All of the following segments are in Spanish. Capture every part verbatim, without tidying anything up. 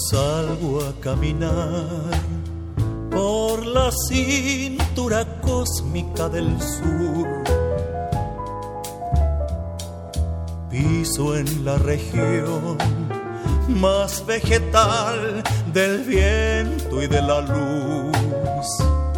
Salgo a caminar por la cintura cósmica del sur. Piso en la región más vegetal del viento y de la luz.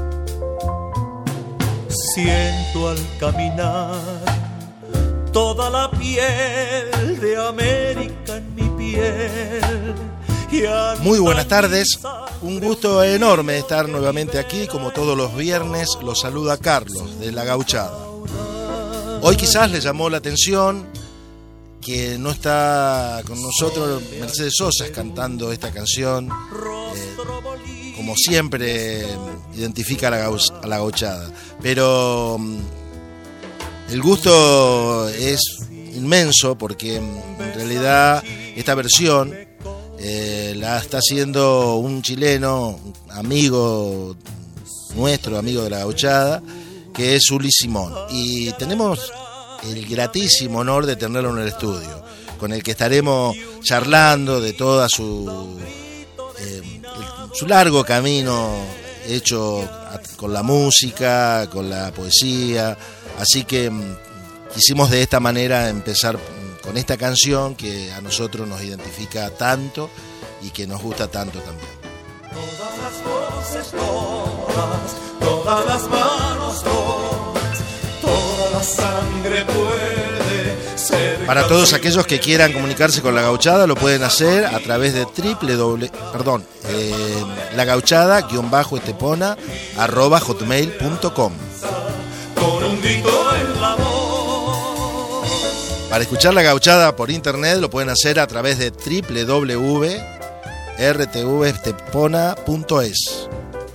Siento al caminar toda la piel de América en mi piel. Muy buenas tardes, un gusto enorme estar nuevamente aquí, como todos los viernes. Los saluda Carlos de La Gauchada. Hoy quizás les llamó la atención que no está con nosotros Mercedes Sosa cantando esta canción, eh, como siempre identifica a la, gau- a la Gauchada, pero um, el gusto es inmenso porque en realidad esta versión eh, la está haciendo un chileno, amigo nuestro, amigo de la Gauchada, que es Uli Simón, y tenemos el gratísimo honor de tenerlo en el estudio, con el que estaremos charlando de toda su eh, el, su largo camino hecho a, con la música, con la poesía. Así que m, quisimos de esta manera empezar m, con esta canción que a nosotros nos identifica tanto y que nos gusta tanto también. Todas las voces, todas, todas las manos, todas, toda la sangre puede ser. Para todos aquellos que quieran comunicarse con La Gauchada, lo pueden hacer a través de triple doble, perdón, eh, lagauchada-estepona arroba hotmail punto com. Con un grito en la voz. Para escuchar La Gauchada por internet lo pueden hacer a través de doble u doble u doble u punto r t v estepona punto e s.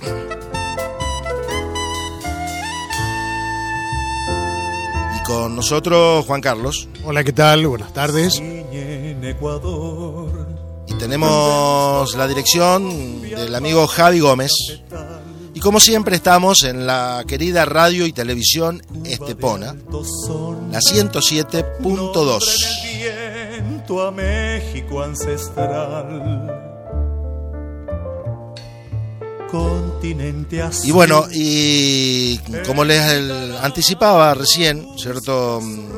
Y con nosotros Juan Carlos. Hola, ¿qué tal? Buenas tardes. Y tenemos la dirección del amigo Javi Gómez. Y como siempre estamos en la querida radio y televisión Estepona, la ciento siete punto dos. A México ancestral. Continente azul. Y bueno, y como les el, anticipaba recién, ¿cierto?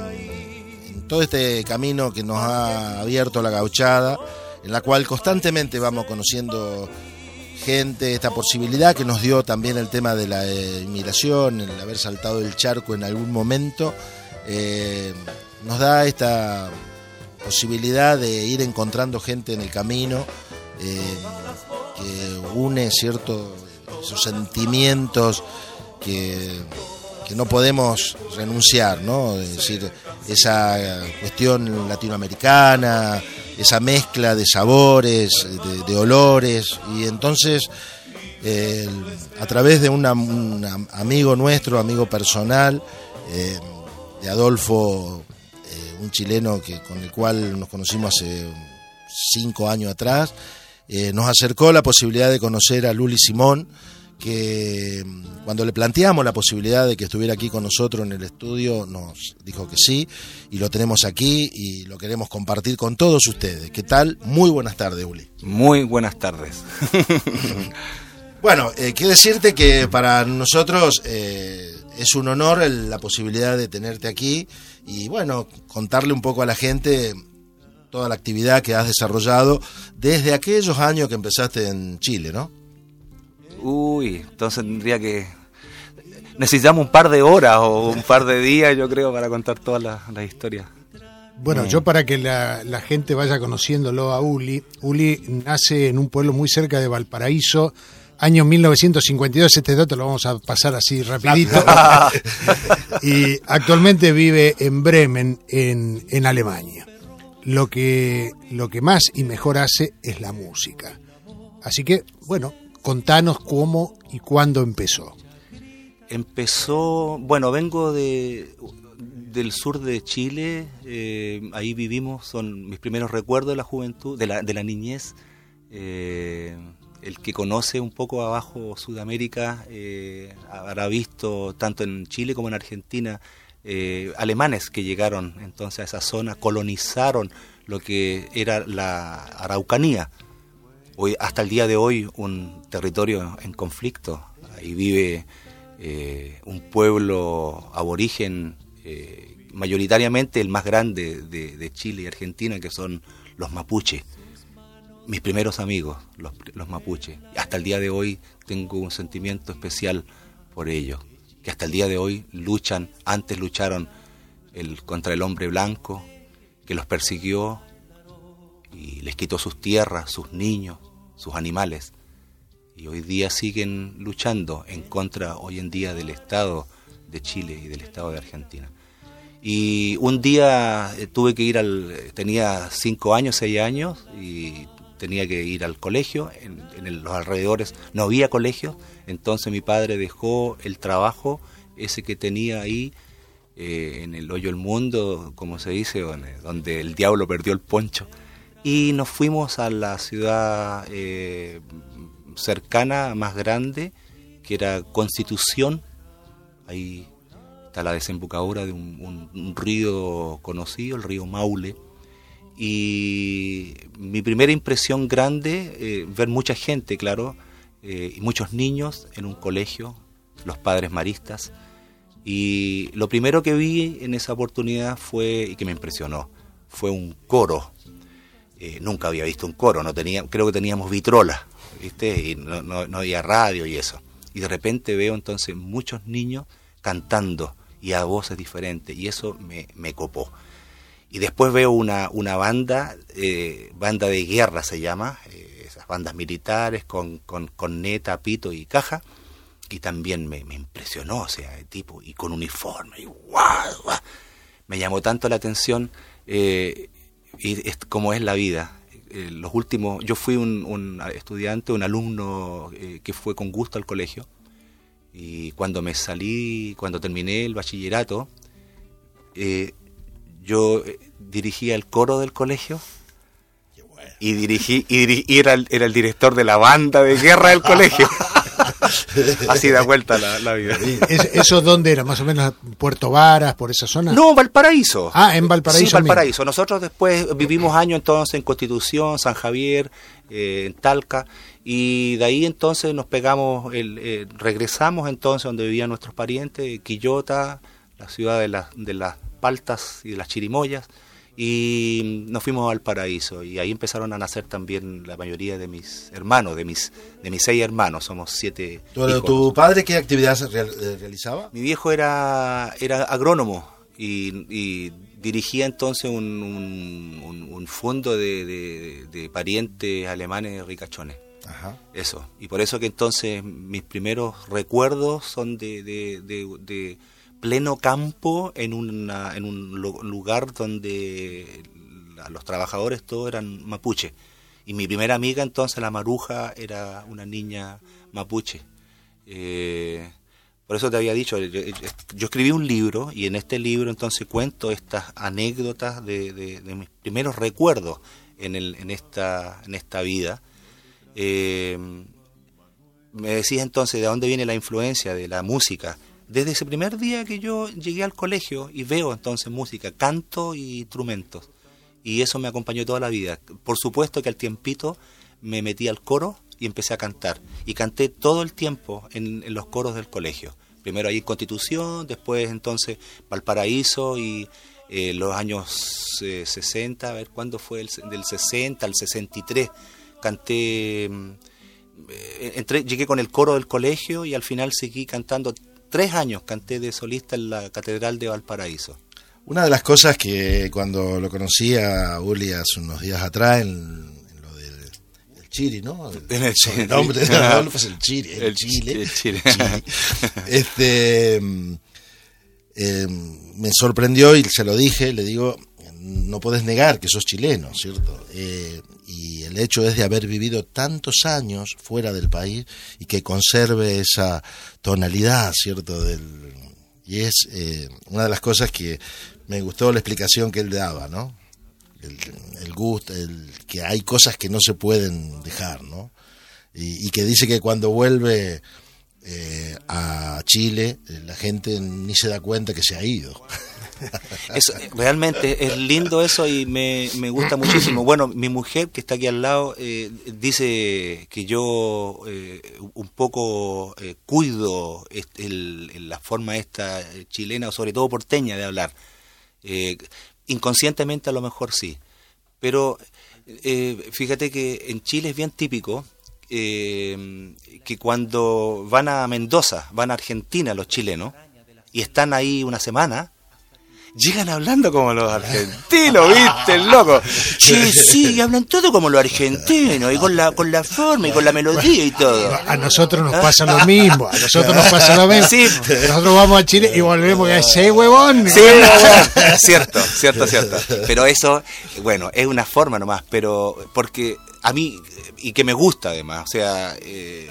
En todo este camino que nos ha abierto La Gauchada, en la cual constantemente vamos conociendo gente, esta posibilidad que nos dio también el tema de la eh, inmigración, el haber saltado el charco en algún momento, eh, nos da esta posibilidad de ir encontrando gente en el camino, eh, que une ciertos esos sentimientos que, que no podemos renunciar, ¿no? Es decir, esa cuestión latinoamericana, esa mezcla de sabores, de, de olores, y entonces eh, a través de una, un amigo nuestro, amigo personal, eh, de Adolfo, eh, un chileno que con el cual nos conocimos hace cinco años atrás, eh, nos acercó la posibilidad de conocer a Luli Simón, que cuando le planteamos la posibilidad de que estuviera aquí con nosotros en el estudio, nos dijo que sí, y lo tenemos aquí y lo queremos compartir con todos ustedes. ¿Qué tal? Muy buenas tardes, Uli. Muy buenas tardes. Bueno, eh, quiero decirte que para nosotros eh, es un honor el, la posibilidad de tenerte aquí y bueno, contarle un poco a la gente toda la actividad que has desarrollado desde aquellos años que empezaste en Chile, ¿no? Uy, entonces tendría que... Necesitamos un par de horas o un par de días, yo creo, para contar todas las, las historias. Bueno, Mm. yo para que la, la gente vaya conociéndolo a Uli, Uli nace en un pueblo muy cerca de Valparaíso, año mil novecientos cincuenta y dos, este dato lo vamos a pasar así rapidito, y actualmente vive en Bremen, en, en Alemania. Lo que, lo que más y mejor hace es la música. Así que, bueno, contanos cómo y cuándo empezó. Empezó, bueno, vengo de del sur de Chile, eh, ahí vivimos, son mis primeros recuerdos de la juventud, de la, de la niñez. Eh, el que conoce un poco abajo Sudamérica eh, habrá visto tanto en Chile como en Argentina eh, alemanes que llegaron entonces a esa zona, colonizaron lo que era la Araucanía. hoy, hasta el día de hoy, un territorio en conflicto. Ahí vive eh, un pueblo aborigen, eh, mayoritariamente el más grande de, de Chile y Argentina, que son los mapuches. Mis primeros amigos, los, los mapuches. Hasta el día de hoy tengo un sentimiento especial por ellos, que hasta el día de hoy luchan, antes lucharon el, contra el hombre blanco, que los persiguió y les quitó sus tierras, sus niños, sus animales. Y hoy día siguen luchando en contra, hoy en día, del Estado de Chile y del Estado de Argentina. Y un día eh, tuve que ir al... tenía cinco años, seis años, y tenía que ir al colegio. En, en el, los alrededores no había colegio, entonces mi padre dejó el trabajo ese que tenía ahí, eh, en el hoyo del mundo, como se dice, donde el diablo perdió el poncho, y nos fuimos a la ciudad eh, cercana, más grande, que era Constitución. Ahí está la desembocadura de un, un, un río conocido, el río Maule. Y mi primera impresión grande, eh, ver mucha gente, claro, eh, y muchos niños en un colegio, los padres maristas. Y lo primero que vi en esa oportunidad fue, y que me impresionó, fue un coro. Eh, nunca había visto un coro, no tenía, creo que teníamos vitrolas, ¿viste? Y no, no, no había radio y eso. Y de repente veo entonces muchos niños cantando y a voces diferentes, y eso me, me copó. Y después veo una, una banda, eh, banda de guerra se llama, eh, esas bandas militares con, con, con neta, pito y caja, y también me, me impresionó, o sea, el tipo, y con uniforme, y guau, guau. Me llamó tanto la atención, eh, y es como es la vida. Eh, los últimos, yo fui un, un estudiante, un alumno eh, que fue con gusto al colegio, y cuando me salí, cuando terminé el bachillerato, eh, yo dirigía el coro del colegio. Qué bueno. y dirigí y, dirigí, y era, el, era el director de la banda de guerra del colegio. Así da vuelta la, la vida. ¿Eso dónde era? ¿Más o menos Puerto Varas, por esa zona? No, Valparaíso. Ah, en Valparaíso. Sí, Valparaíso. Mismo. Nosotros después vivimos años entonces en Constitución, San Javier, eh, en Talca, y de ahí entonces nos pegamos, el, eh, regresamos entonces donde vivían nuestros parientes, Quillota, la ciudad de, la, de las paltas y de las chirimoyas, y nos fuimos a Valparaíso, y ahí empezaron a nacer también la mayoría de mis hermanos, de mis de mis seis hermanos, somos siete ¿Tu, ¿Tu padre qué actividad realizaba? Mi viejo era era agrónomo y, y dirigía entonces un, un, un, un fondo de, de, de parientes alemanes ricachones. Ajá. Eso, y por eso que entonces mis primeros recuerdos son de, de, de, de pleno campo, en, una, en un lugar donde los trabajadores todos eran mapuche. Y mi primera amiga entonces, la Maruja, era una niña mapuche. Eh, por eso te había dicho, yo, yo escribí un libro, y en este libro entonces cuento estas anécdotas de, de, de mis primeros recuerdos en, el, en, esta, en esta vida. Eh, me decís entonces de dónde viene la influencia de la música. Desde ese primer día que yo llegué al colegio y veo entonces música, canto y instrumentos, y eso me acompañó toda la vida. Por supuesto que al tiempito me metí al coro y empecé a cantar, y canté todo el tiempo en, en los coros del colegio. Primero ahí en Constitución, después entonces Valparaíso, y eh, los años eh, sesenta, a ver cuándo fue, el, del sesenta al sesenta y tres, canté, eh, entré, llegué con el coro del colegio, y al final seguí cantando. Tres años canté de solista en la Catedral de Valparaíso. Una de las cosas que cuando lo conocí a Uli hace unos días atrás, en, en lo del el Chiri, ¿no? El, en el Chiri. El nombre de Adolfo es el Chiri, el, el Chile. El Chile. Chile. Este, eh, me sorprendió y se lo dije, le digo, no podés negar que sos chileno, ¿cierto? Eh, y el hecho es de haber vivido tantos años fuera del país y que conserve esa tonalidad, ¿cierto? Del, y es eh, una de las cosas que me gustó la explicación que él daba, ¿no? El, el gusto, el, que hay cosas que no se pueden dejar, ¿no? Y, y que dice que cuando vuelve eh, a Chile, la gente ni se da cuenta que se ha ido. Eso, realmente es lindo eso y me, me gusta muchísimo. Bueno, mi mujer que está aquí al lado eh, dice que yo eh, un poco eh, cuido el, el, la forma esta chilena, o sobre todo porteña, de hablar. Eh, inconscientemente a lo mejor sí, pero eh, fíjate que en Chile es bien típico eh, que cuando van a Mendoza, van a Argentina los chilenos, y están ahí una semana, llegan hablando como los argentinos, ¿viste, el loco? Sí, sí, y hablan todo como los argentinos, y con la con la forma, y con la melodía y todo. A nosotros nos pasa lo mismo, a nosotros nos pasa lo mismo. Sí. Nosotros vamos a Chile y volvemos a ese huevón. Sí, huevón. Cierto, cierto, cierto. Pero eso, bueno, es una forma nomás, pero porque a mí, y que me gusta además, o sea... Eh,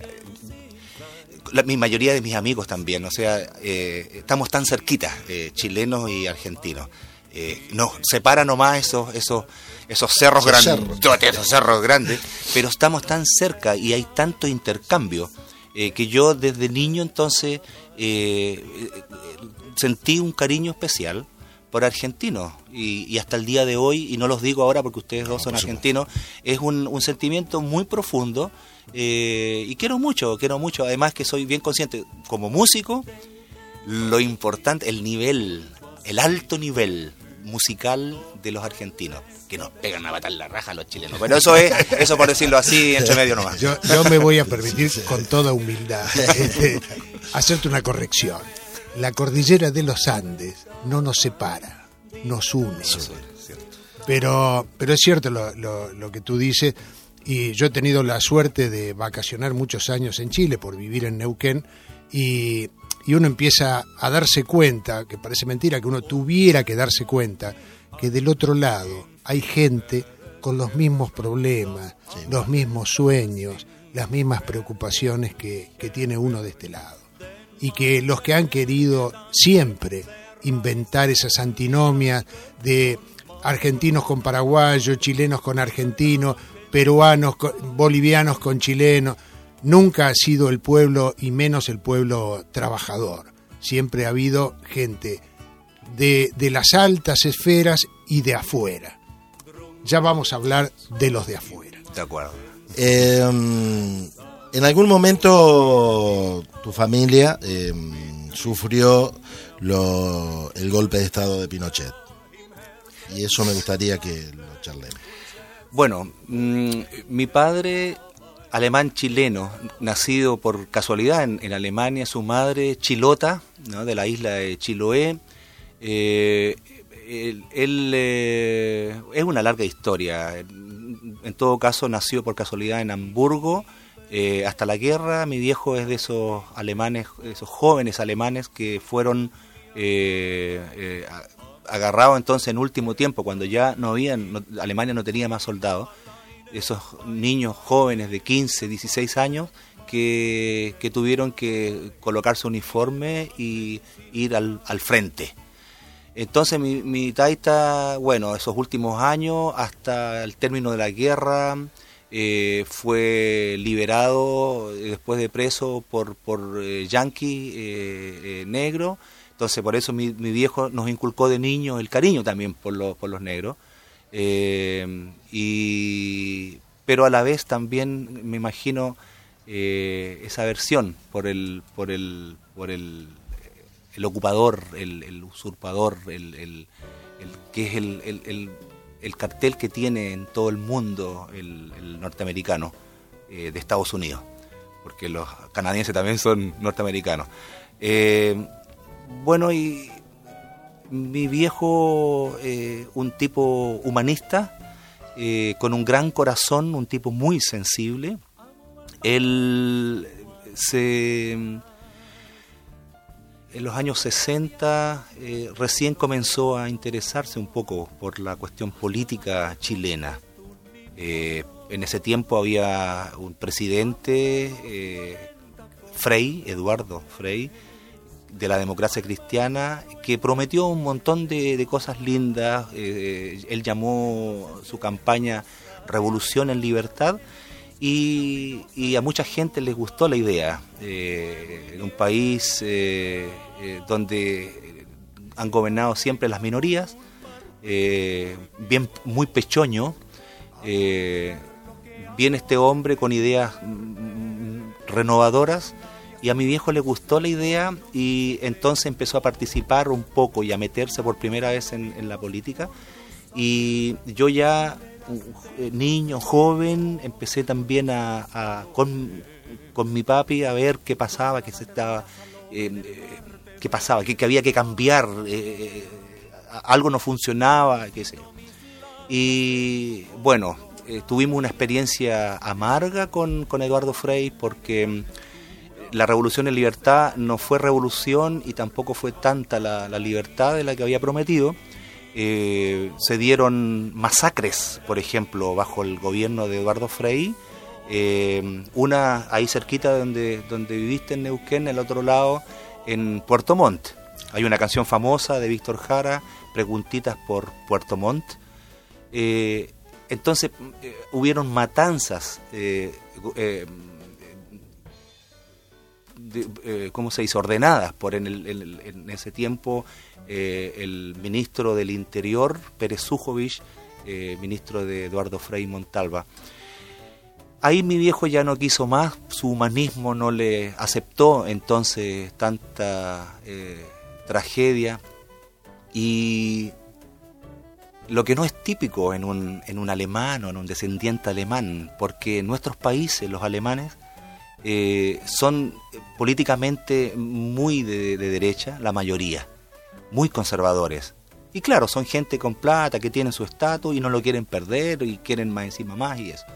La, mi mayoría de mis amigos también, o sea, eh, estamos tan cerquitas, eh, chilenos y argentinos. Eh, nos separa nomás esos esos esos cerros esos grandes, cerros. esos cerros grandes, pero estamos tan cerca y hay tanto intercambio eh, que yo desde niño entonces eh, sentí un cariño especial por argentinos y, y hasta el día de hoy, y no los digo ahora porque ustedes dos son argentinos, es un, un sentimiento muy profundo. Eh, y quiero mucho, quiero mucho, además que soy bien consciente como músico, lo importante, el nivel, el alto nivel musical de los argentinos, que nos pegan a matar la raja a los chilenos, pero eso es, eso por decirlo así, entre medio nomás. Yo, yo me voy a permitir con toda humildad este, hacerte una corrección. La cordillera de los Andes no nos separa, nos une. Pero, pero es cierto lo, lo, lo que tú dices. Y yo he tenido la suerte de vacacionar muchos años en Chile por vivir en Neuquén y, y uno empieza a darse cuenta, que parece mentira que uno tuviera que darse cuenta, que del otro lado hay gente con los mismos problemas, sí, los mismos sueños, las mismas preocupaciones que, que tiene uno de este lado. Y que los que han querido siempre inventar esas antinomias de argentinos con paraguayos, chilenos con argentinos, peruanos, bolivianos con chilenos, nunca ha sido el pueblo y menos el pueblo trabajador. Siempre ha habido gente de, de las altas esferas y de afuera. Ya vamos a hablar de los de afuera. De acuerdo. Eh, en algún momento tu familia eh, sufrió lo, el golpe de estado de Pinochet. Y eso me gustaría que lo charlemos. Bueno, mmm, mi padre, alemán chileno, nacido por casualidad en, en Alemania, su madre chilota, ¿no?, de la isla de Chiloé. Eh, él, él eh, es una larga historia. En todo caso, nació por casualidad en Hamburgo. Eh, hasta la guerra, mi viejo es de esos alemanes, esos jóvenes alemanes que fueron eh, eh, agarrados entonces en último tiempo, cuando ya no había, no, Alemania no tenía más soldados, esos niños jóvenes de quince, dieciséis años que, que tuvieron que colocarse uniforme y ir al, al frente. Entonces mi, mi taita, bueno, esos últimos años, hasta el término de la guerra, eh, fue liberado después de preso por, por eh, yanqui eh, eh, negro. Entonces por eso mi, mi viejo nos inculcó de niño el cariño también por, lo, por los negros. Eh, y, pero a la vez también me imagino eh, esa aversión por el, por el, por el, el ocupador, el, el usurpador, el, el, el que es el, el, el, el cartel que tiene en todo el mundo el, el norteamericano eh, de Estados Unidos, porque los canadienses también son norteamericanos. Eh, bueno, y mi viejo, eh, un tipo humanista, eh, con un gran corazón, un tipo muy sensible. Él se, en los años sesenta eh, recién comenzó a interesarse un poco por la cuestión política chilena. Eh, en ese tiempo había un presidente, eh, Frei, Eduardo Frei, de la democracia cristiana, que prometió un montón de, de cosas lindas. Eh, él llamó su campaña Revolución en Libertad, y, y a mucha gente les gustó la idea. Eh, en un país eh, eh, donde han gobernado siempre las minorías, eh, bien muy pechoño. Eh, viene este hombre con ideas mm, renovadoras, y a mi viejo le gustó la idea, y entonces empezó a participar un poco y a meterse por primera vez en, en la política. Y yo ya, eh, niño, joven, empecé también a, a con, con mi papi a ver qué pasaba, qué se estaba, eh, qué pasaba, qué, qué había que cambiar, eh, algo no funcionaba, qué sé yo. Y bueno, eh, tuvimos una experiencia amarga con, con Eduardo Frei, porque la Revolución en Libertad no fue revolución y tampoco fue tanta la, la libertad de la que había prometido. Eh, se dieron masacres, por ejemplo, bajo el gobierno de Eduardo Frei. Eh, una ahí cerquita donde, donde viviste, en Neuquén, al otro lado, en Puerto Montt. Hay una canción famosa de Víctor Jara, Preguntitas por Puerto Montt. Eh, entonces, eh, hubieron matanzas, eh, eh, de, eh, ¿cómo se dice?, ordenadas por en, el, en, el, en ese tiempo eh, el ministro del Interior, Pérez Zújovich, eh, ministro de Eduardo Frei Montalva. Ahí mi viejo ya no quiso más, su humanismo no le aceptó entonces tanta eh, tragedia, y lo que no es típico en un, en un alemán o en un descendiente alemán, porque en nuestros países, los alemanes, eh, son políticamente muy de, de derecha, la mayoría, muy conservadores. Y claro, son gente con plata, que tienen su estatus y no lo quieren perder, y quieren más encima más y eso.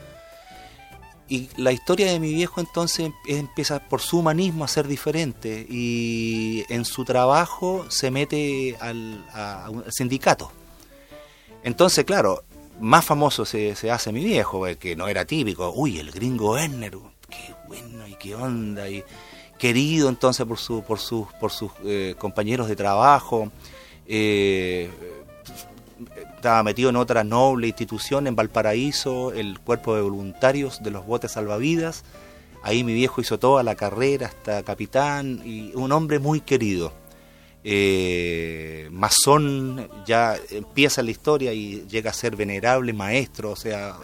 Y la historia de mi viejo entonces empieza por su humanismo a ser diferente, y en su trabajo se mete al, a, al sindicato. Entonces, claro, más famoso se, se hace mi viejo, que no era típico. Uy, el gringo Werner, qué bueno y qué onda, y querido entonces por, su, por sus, por sus eh, compañeros de trabajo. Eh, estaba metido en otra noble institución en Valparaíso, el cuerpo de voluntarios de los botes salvavidas. Ahí mi viejo hizo toda la carrera hasta capitán, y un hombre muy querido. Eh, masón, ya empieza la historia y llega a ser venerable maestro, o sea,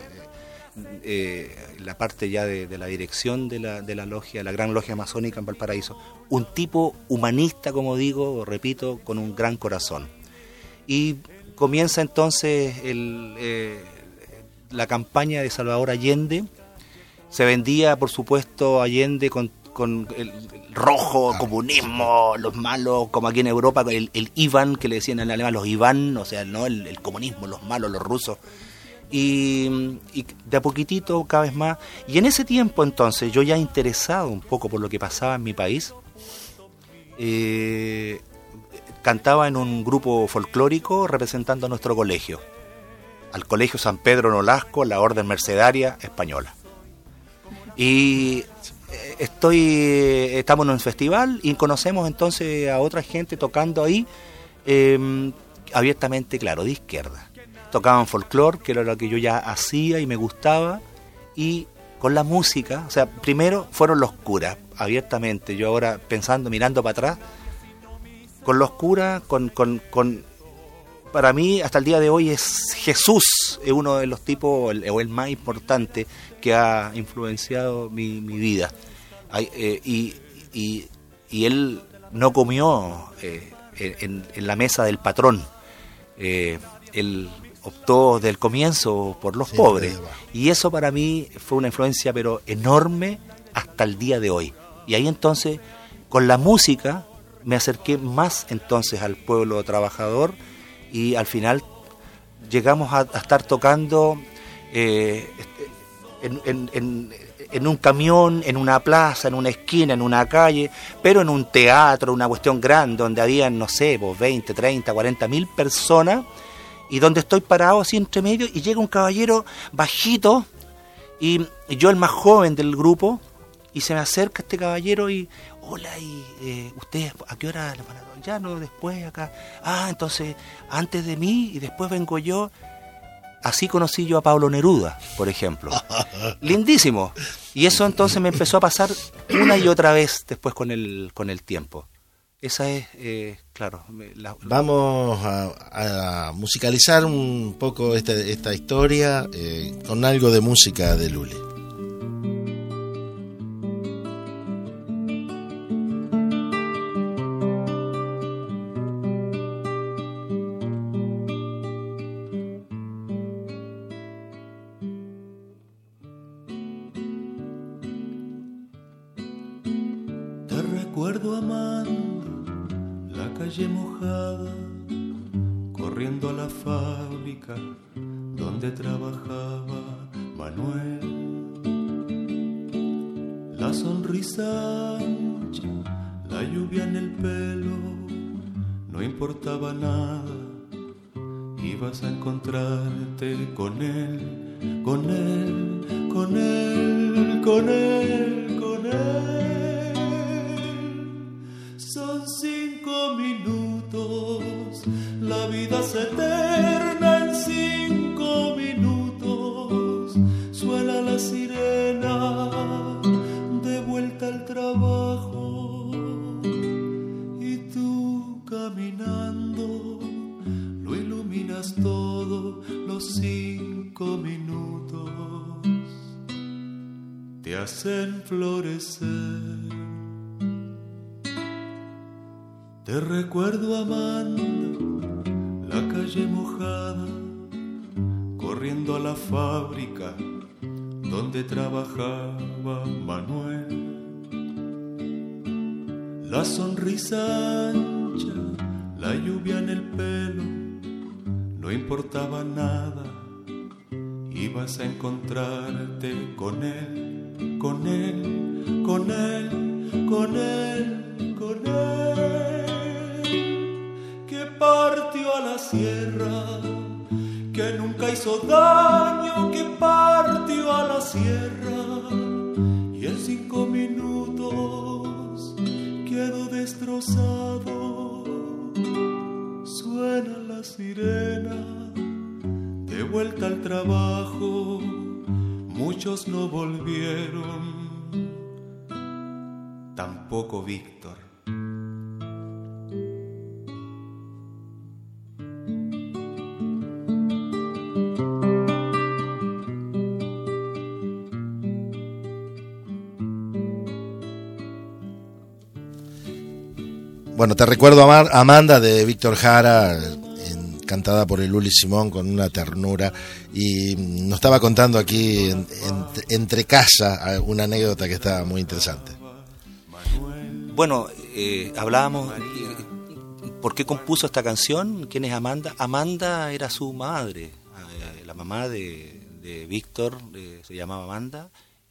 eh, la parte ya de, de la dirección de la, de la logia, la gran logia masónica en Valparaíso. Un tipo humanista, como digo, repito, con un gran corazón. Y comienza entonces el, eh, la campaña de Salvador Allende. Se vendía, por supuesto, Allende con, con el, el rojo, comunismo, los malos, como aquí en Europa, el, el Iván, que le decían en alemán, los Iván, o sea, no el, el comunismo, los malos, los rusos. Y, y de a poquitito, cada vez más. Y en ese tiempo, entonces, yo ya interesado un poco por lo que pasaba en mi país, eh, cantaba en un grupo folclórico representando a nuestro colegio, al Colegio San Pedro Nolasco, la Orden Mercedaria Española. Y estoy estamos en un festival y conocemos entonces a otra gente tocando ahí, eh, abiertamente, claro, de izquierda. Tocaban folclore, que era lo que yo ya hacía y me gustaba, y con la música, o sea, primero fueron los curas, abiertamente. Yo ahora pensando, mirando para atrás, con los curas, con, con, con para mí hasta el día de hoy es Jesús, es uno de los tipos, o el, o el más importante que ha influenciado mi, mi vida. Ay, eh, y, y, y él no comió eh, en, en la mesa del patrón, eh, él optó del comienzo por los sí, pobres, y eso para mí fue una influencia pero enorme hasta el día de hoy. Y ahí entonces, con la música, me acerqué más entonces al pueblo trabajador, y al final llegamos a, a estar tocando eh, en, en, en, en un camión, en una plaza, en una esquina, en una calle, pero en un teatro, una cuestión grande, donde habían, no sé, pues veinte, treinta, cuarenta mil personas, y donde estoy parado así entre medio, y llega un caballero bajito, y, y yo el más joven del grupo, y se me acerca este caballero y... Hola, y eh, ¿ustedes a qué hora le van a...? Ya no, después acá. Ah, entonces, antes de mí y después vengo yo. Así conocí yo a Pablo Neruda, por ejemplo. Lindísimo. Y eso entonces me empezó a pasar una y otra vez después con el, con el tiempo. Esa es, eh, claro. La, Vamos a, a musicalizar un poco esta, esta historia eh, con algo de música de Luli. Te recuerdo amando la calle mojada, corriendo a la fábrica donde trabajaba Manuel. La sonrisa ancha, la lluvia en el pelo, no importaba nada, ibas a encontrarte con él, con él, con él, con él, con él. Son cinco minutos, la vida es eterna en cinco minutos. Suena la sirena, de vuelta al trabajo, y tú caminando, lo iluminas todo, los cinco minutos te hacen florecer. Te recuerdo amando la calle mojada, corriendo a la fábrica donde trabajaba Manuel. La sonrisa ancha, la lluvia en el pelo, no importaba nada, ibas a encontrarte con él, con él, con él, con él, con él. Partió a la sierra, que nunca hizo daño, que partió a la sierra, y en cinco minutos quedó destrozado. Suena la sirena, de vuelta al trabajo, muchos no volvieron, tampoco Víctor. Bueno, te recuerdo Amar, Amanda de Víctor Jara, en, cantada por el Luli Simón con una ternura, y nos estaba contando aquí en, en, entre casa una anécdota que está muy interesante. Bueno, eh, hablábamos, eh, ¿por qué compuso esta canción? ¿Quién es Amanda? Amanda era su madre, eh, la mamá de, de Víctor, eh, se llamaba Amanda,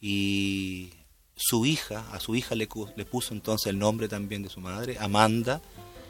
y su hija, a su hija le, le puso entonces el nombre también de su madre, Amanda,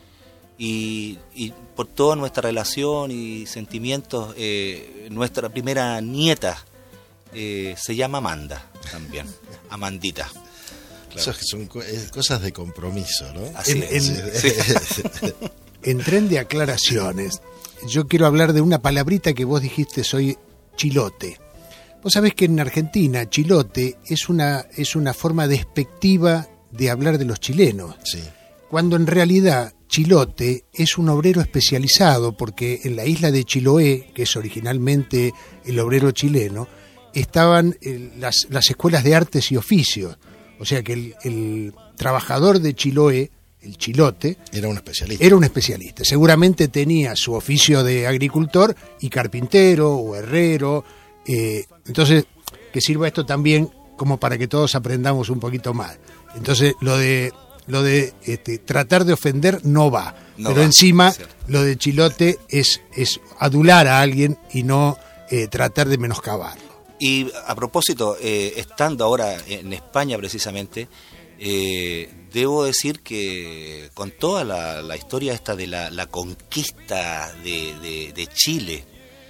y, y por toda nuestra relación y sentimientos, eh, nuestra primera nieta eh, se llama Amanda también, Amandita. Claro. Eso son cosas de compromiso, ¿no? Así en, es. en, Sí. En tren de aclaraciones, yo quiero hablar de una palabrita que vos dijiste, soy chilote. Vos sabés que en Argentina, chilote es una, es una forma despectiva de hablar de los chilenos. Sí. Cuando en realidad chilote es un obrero especializado, porque en la isla de Chiloé, que es originalmente el obrero chileno, estaban eh, las, las escuelas de artes y oficios. O sea que el, el trabajador de Chiloé, el chilote, era un especialista. Era un especialista. Seguramente tenía su oficio de agricultor y carpintero o herrero. Eh, entonces, que sirva esto también como para que todos aprendamos un poquito más. Entonces, lo de lo de este, tratar de ofender no va. No pero va, encima, cierto. Lo de chilote es, es adular a alguien y no eh, tratar de menoscabarlo. Y a propósito, eh, estando ahora en España precisamente, eh, debo decir que con toda la, la historia esta de la, la conquista de, de, de Chile,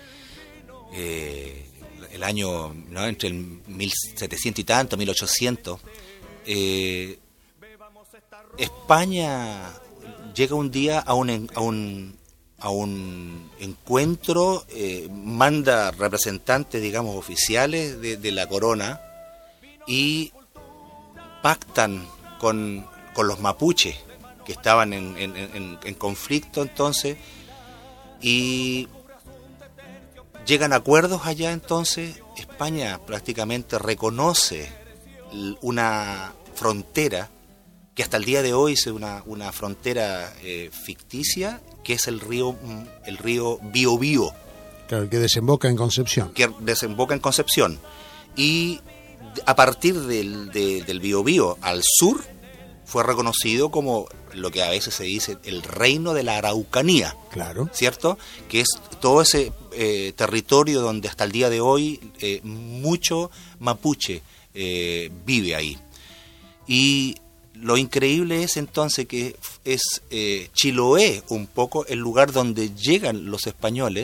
eh, el año, ¿no?, entre el mil setecientos y tanto, mil ochocientos, eh, España llega un día a un, a un, a un encuentro, eh, manda representantes, digamos, oficiales de, de la corona y pactan con, con los mapuches, que estaban en, en, en, en conflicto entonces, y llegan acuerdos allá entonces. España prácticamente reconoce una frontera que hasta el día de hoy es una, una frontera eh, ficticia, que es el río el río Biobío. Claro, que desemboca en Concepción. Que desemboca en Concepción. Y a partir del, de, del Biobío al sur fue reconocido como lo que a veces se dice el reino de la Araucanía. Claro. ¿Cierto? Que es todo ese eh, territorio donde hasta el día de hoy eh, mucho mapuche eh, vive ahí. Y lo increíble es entonces que es eh, Chiloé un poco el lugar donde llegan los españoles.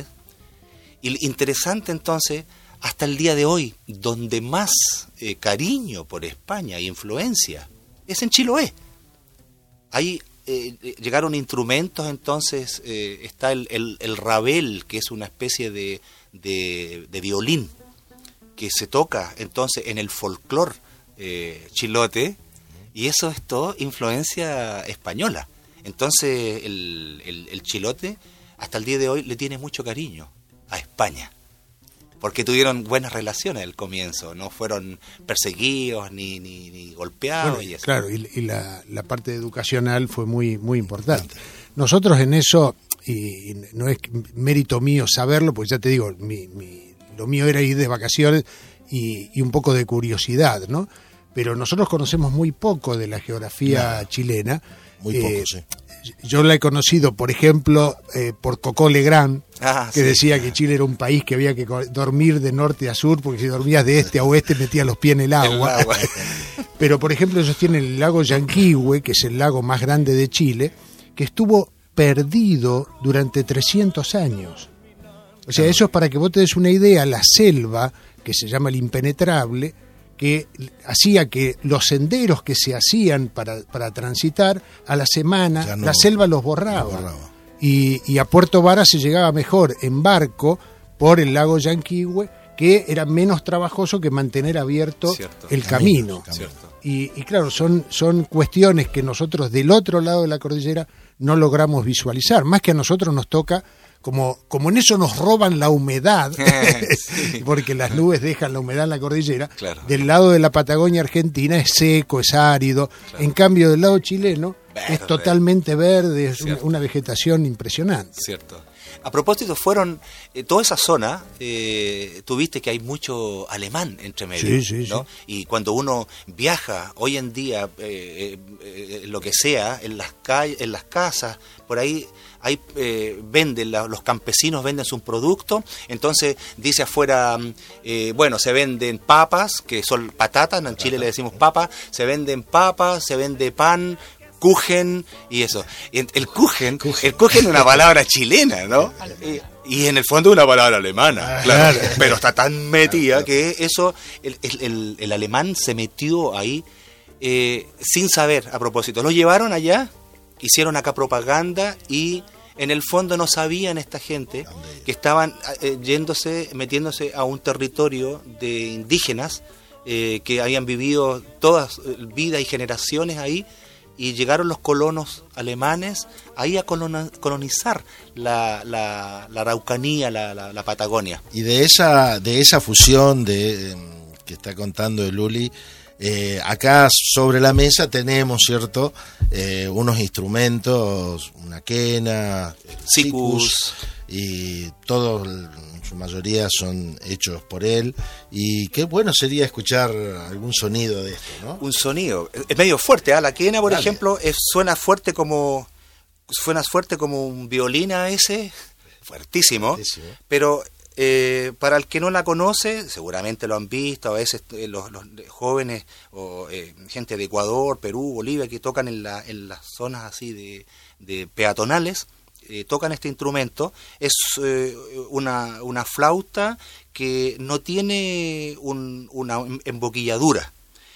Y interesante entonces, hasta el día de hoy, donde más eh, cariño por España y influencia es en Chiloé. Ahí eh, llegaron instrumentos, entonces eh, está el, el, el rabel, que es una especie de, de, de violín que se toca entonces en el folclore eh, chilote, y eso es todo influencia española. Entonces el, el, el chilote hasta el día de hoy le tiene mucho cariño a España, porque tuvieron buenas relaciones al comienzo, no fueron perseguidos ni, ni, ni golpeados. Bueno, y eso. Claro, y, y la, la parte educacional fue muy, muy importante. Nosotros en eso, y, y no es mérito mío saberlo, porque ya te digo, mi, mi, lo mío era ir de vacaciones y, y un poco de curiosidad, ¿no? Pero nosotros conocemos muy poco de la geografía no, chilena. Muy eh, poco, sí. Yo la he conocido, por ejemplo, eh, por Cocó Legrand, ah, que sí. decía que Chile era un país que había que dormir de norte a sur, porque si dormías de este a oeste metías los pies en el agua. El agua. Pero, por ejemplo, ellos tienen el lago Yanquihue, que es el lago más grande de Chile, que estuvo perdido durante trescientos años. O sea, eso es para que vos te des una idea, la selva, que se llama el impenetrable, que hacía que los senderos que se hacían para, para transitar, a la semana, no, la selva los borraba. Los borraba. Y, y a Puerto Vara se llegaba mejor en barco por el lago Yanquihue, que era menos trabajoso que mantener abierto Cierto. el camino. camino. Y, y claro, son, son cuestiones que nosotros del otro lado de la cordillera no logramos visualizar. Más que a nosotros nos toca, como, como en eso nos roban la humedad, sí. porque las nubes dejan la humedad en la cordillera, claro. Del lado de la Patagonia Argentina es seco, es árido, claro. En cambio del lado chileno verde. Es totalmente verde, es una, una vegetación impresionante. Cierto. A propósito, fueron, eh, toda esa zona, eh, tuviste que hay mucho alemán entre medio, sí, sí, ¿no? Sí. Y cuando uno viaja hoy en día, eh, eh, lo que sea, en las calles, en las casas, por ahí, ahí eh, venden, la, los campesinos venden sus productos, entonces dice afuera, eh, bueno, se venden papas, que son patatas, en Chile le decimos papas, se venden papas, se vende pan, Kuchen y eso. El, el Kuchen, el Kuchen es una palabra chilena, ¿no? Y, y en el fondo es una palabra alemana, claro. Pero está tan metida que eso, el, el, el alemán se metió ahí eh, sin saber, a propósito. Lo llevaron allá, hicieron acá propaganda y en el fondo no sabían esta gente que estaban eh, yéndose, metiéndose a un territorio de indígenas eh, que habían vivido todas eh, vida y generaciones ahí. Y llegaron los colonos alemanes ahí a colonizar la, la, la Araucanía, la, la, la Patagonia. Y de esa de esa fusión de que está contando el Luli, eh, acá sobre la mesa tenemos, ¿cierto? Eh, unos instrumentos, una quena, sikus, y todos, en su mayoría, son hechos por él. Y qué bueno sería escuchar algún sonido de esto, ¿no? Un sonido, es medio fuerte, ¿eh? La quena, por Dale. ejemplo, es, suena fuerte como suena fuerte como un violín a ese, fuertísimo, fuertísimo. Pero eh, para el que no la conoce, seguramente lo han visto, a veces eh, los, los jóvenes o eh, gente de Ecuador, Perú, Bolivia, que tocan en, la, en las zonas así de, de peatonales, Eh, tocan este instrumento. Es eh, una, una flauta que no tiene un, una emboquilladura,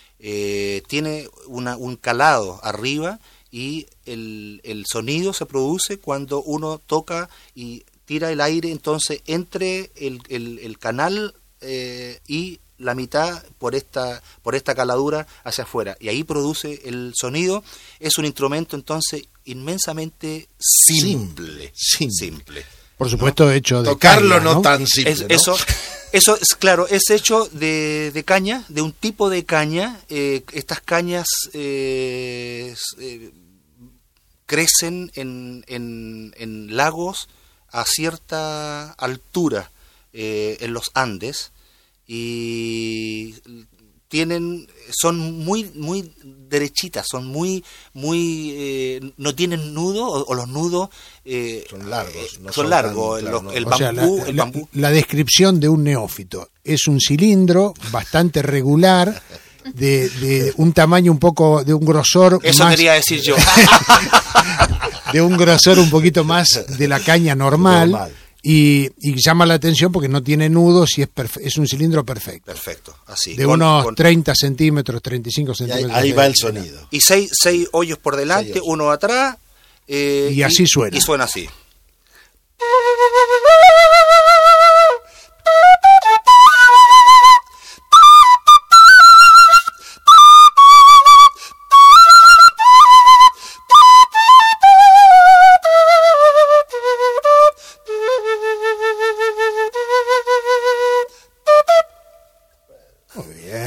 eh, tiene una, un calado arriba y el, el sonido se produce cuando uno toca y tira el aire entonces entre el, el, el canal eh, y la mitad por esta por esta caladura hacia afuera, y ahí produce el sonido. Es un instrumento entonces inmensamente simple, simple. simple. Por supuesto, ¿no? Hecho de tocarlo caña, no, ¿no? tan simple, Es, ¿no? Eso, eso es claro, es hecho de, de caña, de un tipo de caña. Eh, estas cañas eh, eh, crecen en, en, en lagos a cierta altura eh, en los Andes, y tienen son muy muy derechitas, son muy muy eh, no tienen nudo, o, o los nudos eh, son largos, no son, son largos, tan- el, claro, no. el O sea, bambú, la, el la- bambú. la descripción de un neófito es un cilindro bastante regular, de, de un tamaño un poco, de un grosor Eso más, quería decir yo. de un grosor un poquito más de la caña normal, Normal. Y, y llama la atención porque no tiene nudos y es, perfe- es un cilindro perfecto, Perfecto, así. de con- unos con- treinta centímetros, treinta y cinco Y ahí, centímetros. ahí de- va el sonido. y seis, seis hoyos por delante, Seis hoyos. uno atrás. eh, Y así suena. Y suena así. Muy bien.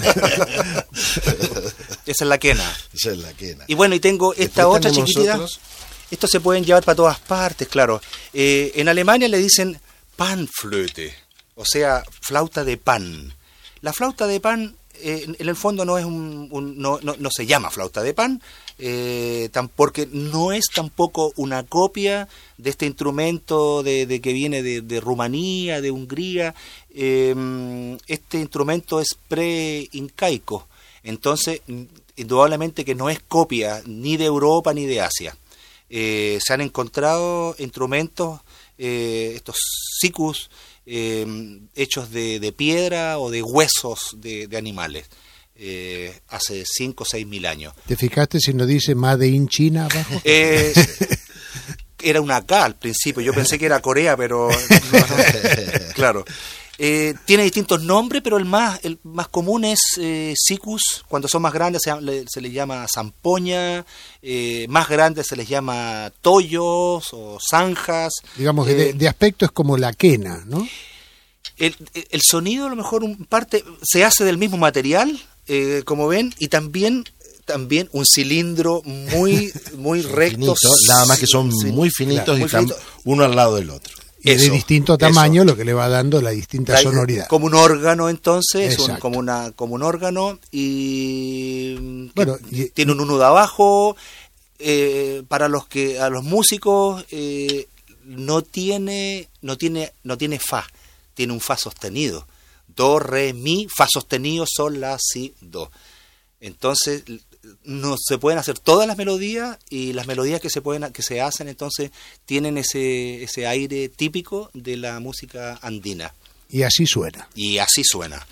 Esa es la quena. Esa es la quena. Y bueno, y tengo esta Después otra tenemos chiquitita. otros. Estos se pueden llevar para todas partes, claro. Eh, en Alemania le dicen Panflöte, o sea, flauta de pan. La flauta de pan, eh, en el fondo no es un, un- no, no, no se llama flauta de pan, eh, tam- porque no es tampoco una copia de este instrumento de, de que viene de, de Rumanía, de Hungría. Eh, este instrumento es pre-incaico, entonces indudablemente que no es copia ni de Europa ni de Asia. Eh, se han encontrado instrumentos, eh, estos sikus, eh, hechos de, de piedra o de huesos de, de animales, eh, hace cinco o seis mil años. ¿Te fijaste si no dice Made in China abajo? Eh, era una K al principio, yo pensé que era Corea, pero no, no. Claro. Eh, tiene distintos nombres, pero el más el más común es eh, sikus. Cuando son más grandes se, llama- le- se les llama zampoña, eh, más grandes se les llama toyos o zanjas. Digamos que Eh, de, de aspecto es como la quena, ¿no? el, el sonido a lo mejor un parte se hace del mismo material, eh, como ven, y también también un cilindro muy muy recto, Finito, nada más que son sí, muy finitos claro, y muy están finito. uno al lado del otro. Y de Eso, distinto eso. tamaño, lo que le va dando la distinta Trae sonoridad. como un órgano, entonces, un- Exacto. como una como un órgano, y Bueno, que y- tiene un uno de abajo. Eh, para los que a los músicos eh, no tiene no tiene no tiene fa, tiene un fa sostenido. Do, re, mi, fa sostenido, sol, la, si, do. Entonces no se pueden hacer todas las melodías, y las melodías que se pueden que se hacen entonces tienen ese ese aire típico de la música andina, Y así suena. y así suena.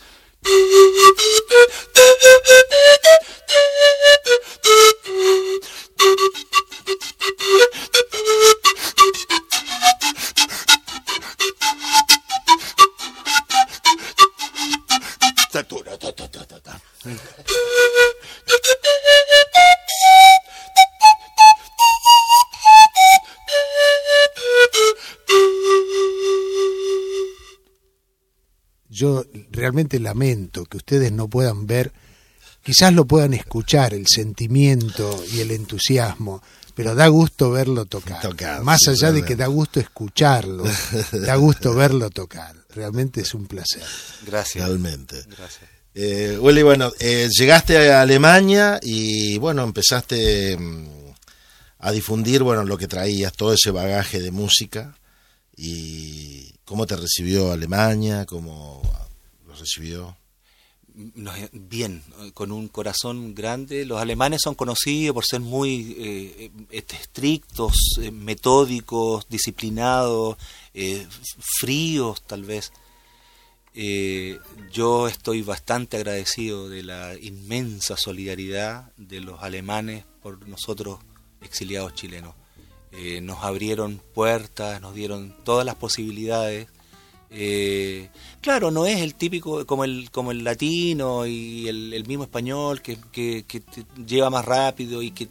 Yo realmente lamento que ustedes no puedan ver, quizás lo puedan escuchar, el sentimiento y el entusiasmo, pero da gusto verlo tocar. Tocar, Más sí, allá de realmente. que da gusto escucharlo, da gusto verlo tocar. Realmente es un placer. Gracias. Realmente. Gracias. Eh, Willy, bueno, eh, llegaste a Alemania y bueno, empezaste mm, a difundir, bueno, lo que traías, todo ese bagaje de música. ¿Y cómo te recibió Alemania? ¿Cómo lo recibió? Nos- Bien, con un corazón grande. Los alemanes son conocidos por ser muy eh, este, estrictos, eh, metódicos, disciplinados, eh, fríos tal vez. Eh, yo estoy bastante agradecido de la inmensa solidaridad de los alemanes por nosotros exiliados chilenos. Eh, nos abrieron puertas, nos dieron todas las posibilidades, Eh, claro, no es el típico como el como el latino y el, el mismo español que, que, que te lleva más rápido y que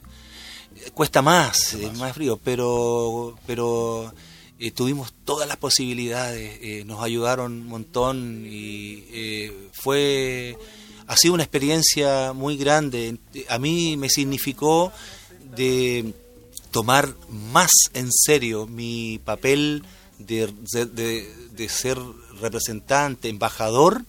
eh, cuesta más, es más frío, pero pero eh, tuvimos todas las posibilidades, eh, nos ayudaron un montón y eh, fue ha sido una experiencia muy grande. A mí me significó de tomar más en serio mi papel de, de, de ser representante, embajador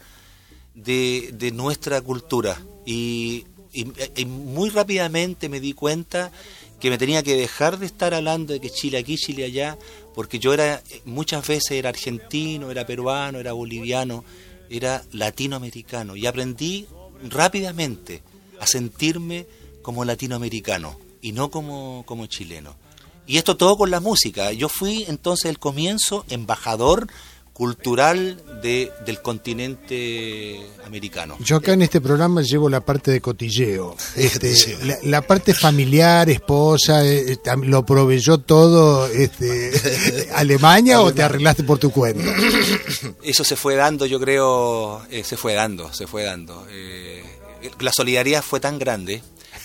de, de nuestra cultura. Y, y, y muy rápidamente me di cuenta que me tenía que dejar de estar hablando de que Chile aquí, Chile allá, porque yo era muchas veces era argentino, era peruano, era boliviano, era latinoamericano, y aprendí rápidamente a sentirme como latinoamericano y no como, como chileno. Y esto todo con la música. Yo fui entonces el comienzo embajador cultural de, del continente americano. Yo acá en este programa llevo la parte de cotilleo. Este, la, la parte familiar, esposa, eh, ¿lo proveyó todo este, Alemania o te arreglaste por tu cuenta? Eso se fue dando, yo creo, eh, se fue dando, se fue dando. Eh, la solidaridad fue tan grande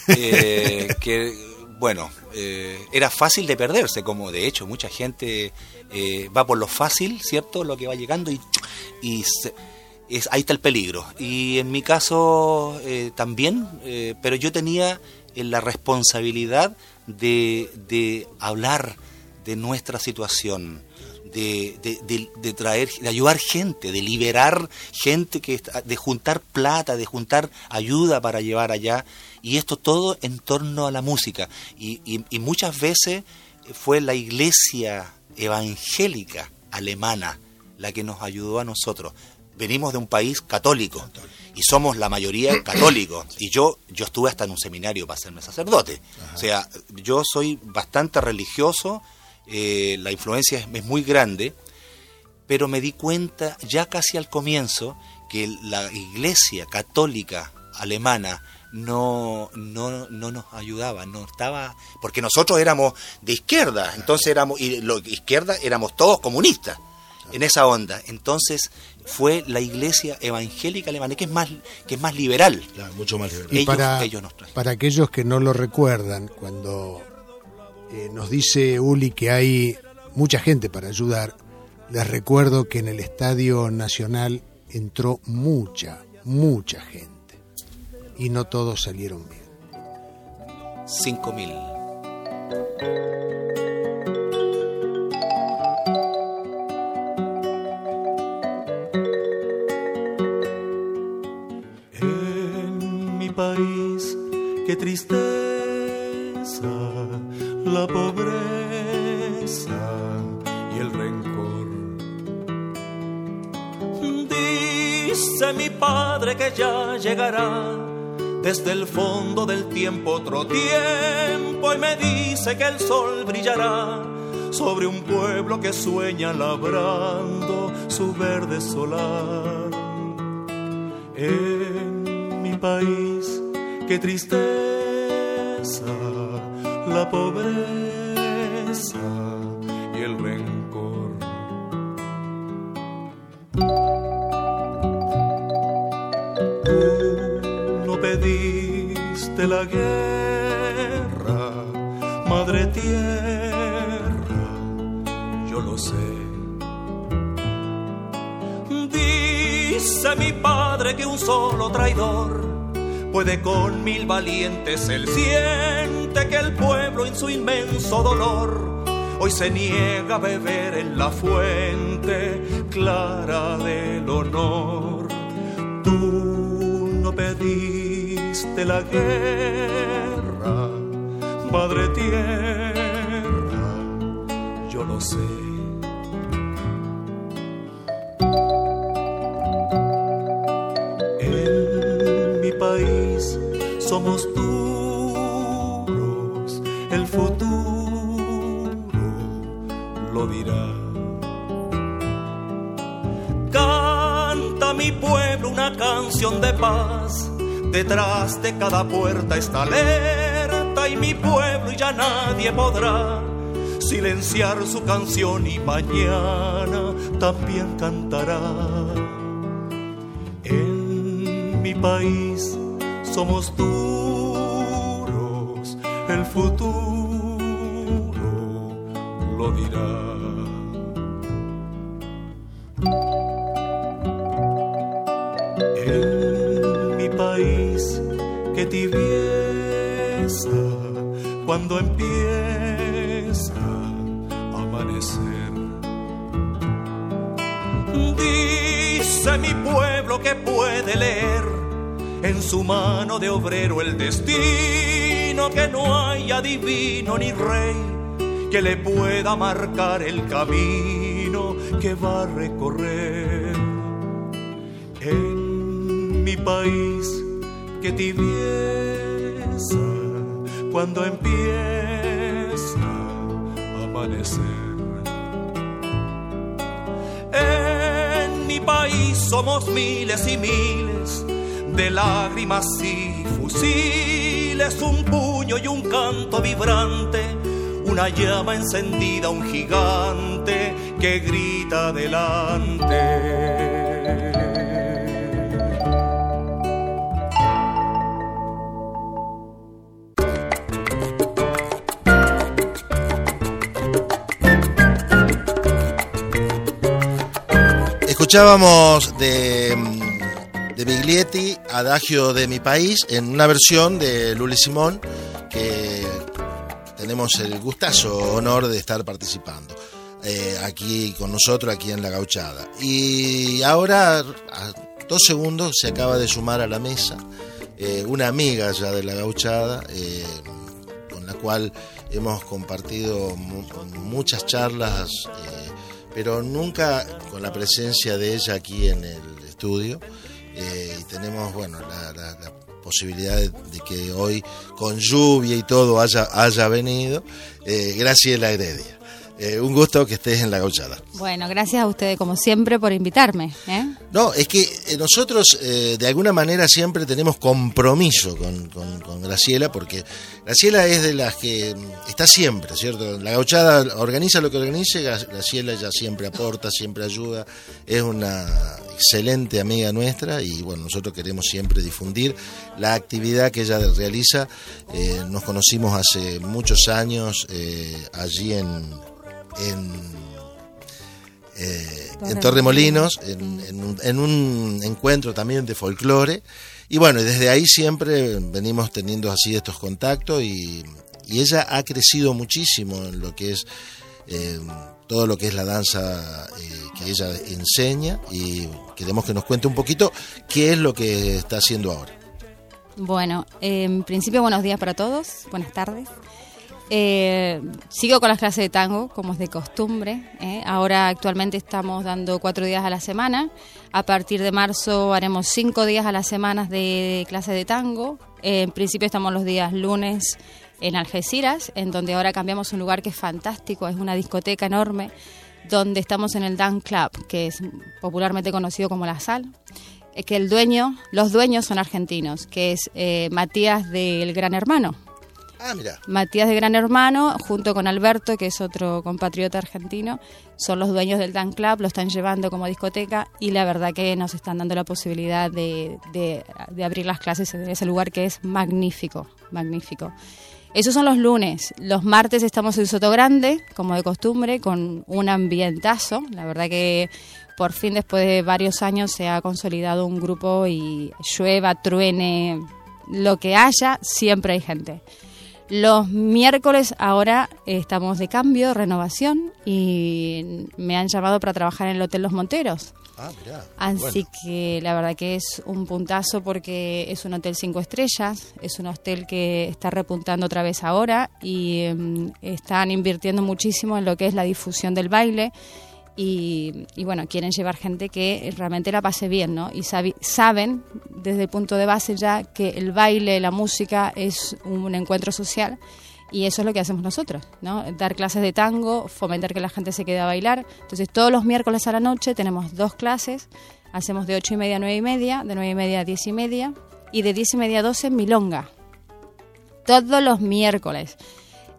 eh, que, bueno, eh, era fácil de perderse, como de hecho mucha gente eh, va por lo fácil, ¿cierto? Lo que va llegando y, y se, es, ahí está el peligro. Y en mi caso eh, también, eh, pero yo tenía eh, la responsabilidad de, de hablar de nuestra situación, de, de, de, de traer, de ayudar gente, de liberar gente, que de juntar plata, de juntar ayuda para llevar allá, y esto todo en torno a la música. Y, y, y muchas veces fue la iglesia evangélica alemana la que nos ayudó a nosotros. Venimos de un país católico y somos la mayoría católicos, y yo yo estuve hasta en un seminario para hacerme sacerdote. Ajá. O sea, yo soy bastante religioso. Eh, la influencia es, es muy grande, pero me di cuenta ya casi al comienzo que la iglesia católica alemana no no no nos ayudaba, no estaba, porque nosotros éramos de izquierda, entonces éramos, y los de izquierda éramos todos comunistas en esa onda. Entonces fue la iglesia evangélica alemana, que es más que es más liberal, claro, mucho más liberal. Y ellos, para, ellos nos traen. Para aquellos que no lo recuerdan, cuando Eh, nos dice Uli que hay mucha gente para ayudar, les recuerdo que en el Estadio Nacional entró mucha, mucha gente y no todos salieron bien. Cinco mil. En mi país, qué tristeza, la pobreza y el rencor. Dice mi padre que ya llegará desde el fondo del tiempo otro tiempo, y me dice que el sol brillará sobre un pueblo que sueña labrando su verde solar. En mi país, qué tristeza, la pobreza y el rencor. Tú no pediste la guerra, madre tierra, yo lo sé. Dice mi padre que un solo traidor puede con mil valientes. Él siente que el pueblo en su inmenso dolor hoy se niega a beber en la fuente clara del honor. Tú no pediste la guerra, madre tierra, yo lo sé. País somos duros, el futuro lo dirá. Canta mi pueblo una canción de paz, detrás de cada puerta está alerta, y mi pueblo y ya nadie podrá silenciar su canción y mañana también cantará. En mi país somos duros, el futuro lo dirá. En mi país, que tibieza cuando empieza a amanecer. Dice mi pueblo que puede leer en su mano de obrero el destino, que no hay adivino ni rey que le pueda marcar el camino que va a recorrer. En mi país, que tibieza cuando empieza a amanecer. En mi país somos miles y miles de lágrimas y fusiles, un puño y un canto vibrante, una llama encendida, un gigante que grita adelante. Escuchábamos de, de Biglietti, Adagio de mi país, en una versión de Luli Simón, que tenemos el gustazo, honor de estar participando eh, aquí con nosotros, aquí en La Gauchada. Y ahora, a dos segundos, se acaba de sumar a la mesa eh, una amiga ya de La Gauchada, eh, con la cual hemos compartido mu- muchas charlas, eh, pero nunca con la presencia de ella aquí en el estudio. Eh, y tenemos, bueno, la, la, la posibilidad de, de que hoy, con lluvia y todo, haya, haya venido. Eh, Graciela Heredia. Eh, un gusto que estés en La Gauchada. Bueno, gracias a ustedes, como siempre, por invitarme, ¿eh? No, es que nosotros eh, de alguna manera siempre tenemos compromiso con, con, con Graciela, porque Graciela es de las que está siempre, ¿cierto? La Gauchada organiza lo que organice, Graciela ya siempre aporta, siempre ayuda, es una excelente amiga nuestra y bueno, nosotros queremos siempre difundir la actividad que ella realiza. Eh, nos conocimos hace muchos años eh, allí en... en Eh, en Torremolinos, en, en, un, en un encuentro también de folclore, y bueno, desde ahí siempre venimos teniendo así estos contactos, y, y ella ha crecido muchísimo en lo que es eh, todo lo que es la danza eh, que ella enseña, y queremos que nos cuente un poquito qué es lo que está haciendo ahora. Bueno, eh, en principio, buenos días para todos, buenas tardes. Eh, sigo con las clases de tango, como es de costumbre, ¿eh? Ahora actualmente estamos dando cuatro días a la semana. A partir de marzo haremos cinco días a la semana de clases de tango. Eh, en principio estamos los días lunes en Algeciras, en donde ahora cambiamos un lugar que es fantástico, es una discoteca enorme, donde estamos en el Dance Club, que es popularmente conocido como La Sal. Es que el dueño, los dueños son argentinos, que es eh, Matías del Gran Hermano. Ah, mira. Matías de Gran Hermano, junto con Alberto, que es otro compatriota argentino, son los dueños del Dance Club, lo están llevando como discoteca y la verdad que nos están dando la posibilidad de, de, de abrir las clases en ese lugar que es magnífico, magnífico. Esos son los lunes. Los martes estamos en Sotogrande, como de costumbre, con un ambientazo. La verdad que por fin, después de varios años, se ha consolidado un grupo y llueva, truene, lo que haya, siempre hay gente. Los miércoles ahora estamos de cambio, renovación, y me han llamado para trabajar en el Hotel Los Monteros. Ah, mirá. Así Bueno. que la verdad que es un puntazo porque es un hotel cinco estrellas, es un hotel que está repuntando otra vez ahora y um, están invirtiendo muchísimo en lo que es la difusión del baile. Y, y bueno, quieren llevar gente que realmente la pase bien, ¿no? Y sabi, saben desde el punto de base ya que el baile, la música es un encuentro social y eso es lo que hacemos nosotros, ¿no? Dar clases de tango, fomentar que la gente se quede a bailar. Entonces todos los miércoles a la noche tenemos dos clases, hacemos de ocho y media a nueve y media, de nueve y media a diez y media y de diez y media a doce milonga. Todos los miércoles.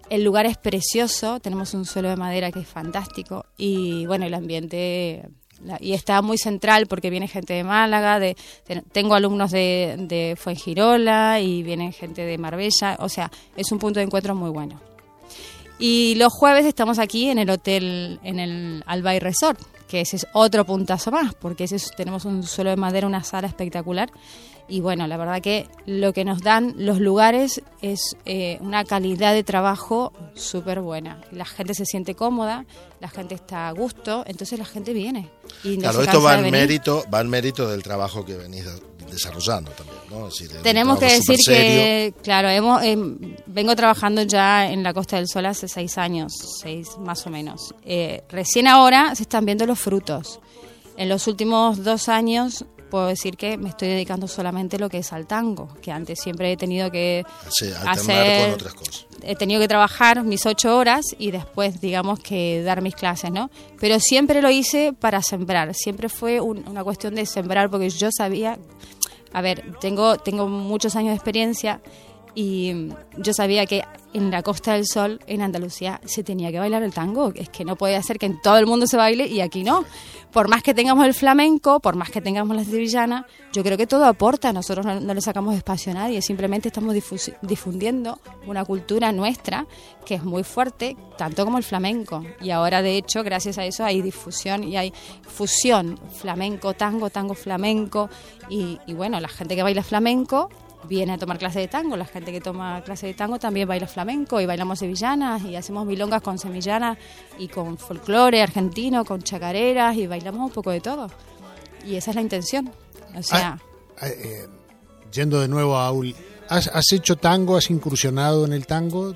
el lugar es precioso, tenemos un suelo de madera que es fantástico y bueno, el ambiente... La, y está muy central porque viene gente de Málaga, de, de tengo alumnos de, de Fuengirola y viene gente de Marbella, o sea, es un punto de encuentro muy bueno. Y los jueves estamos aquí en el hotel, en el Albay Resort, que ese es otro puntazo más, porque ese es, tenemos un suelo de madera, una sala espectacular. Y bueno, la verdad que lo que nos dan los lugares es eh, una calidad de trabajo súper buena. La gente se siente cómoda, la gente está a gusto, entonces la gente viene. Y no claro, se esto va cansa en de venir. mérito, va en mérito del trabajo que venís desarrollando también, ¿no? Es decir, es un Tenemos que trabajo decir superserio. que, claro, hemos eh, vengo trabajando ya en la Costa del Sol hace seis años, seis más o menos. Eh, recién ahora se están viendo los frutos. En los últimos dos años puedo decir que me estoy dedicando solamente a lo que es al tango, que antes siempre he tenido que Sí, alternar hacer, con otras cosas. he tenido que trabajar mis ocho horas y después, digamos, que dar mis clases, ¿no? Pero siempre lo hice para sembrar, siempre fue un, una cuestión de sembrar, porque yo sabía, a ver, tengo, tengo muchos años de experiencia y yo sabía que en la Costa del Sol, en Andalucía, se tenía que bailar el tango. Es que no podía ser que en todo el mundo se baile y aquí no. Por más que tengamos el flamenco, por más que tengamos la sevillana, yo creo que todo aporta. Nosotros no, no le sacamos espacio a nadie, simplemente estamos difus- difundiendo una cultura nuestra que es muy fuerte, tanto como el flamenco. Y ahora, de hecho, gracias a eso hay difusión y hay fusión flamenco, tango, tango, flamenco. Y, y bueno, la gente que baila flamenco viene a tomar clase de tango, la gente que toma clase de tango también baila flamenco y bailamos sevillanas y hacemos milongas con sevillanas y con folclore argentino, con chacareras y bailamos un poco de todo. Y esa es la intención. O sea, Ah, eh, yendo de nuevo a Aul, ¿has, ¿has hecho tango? ¿Has incursionado en el tango?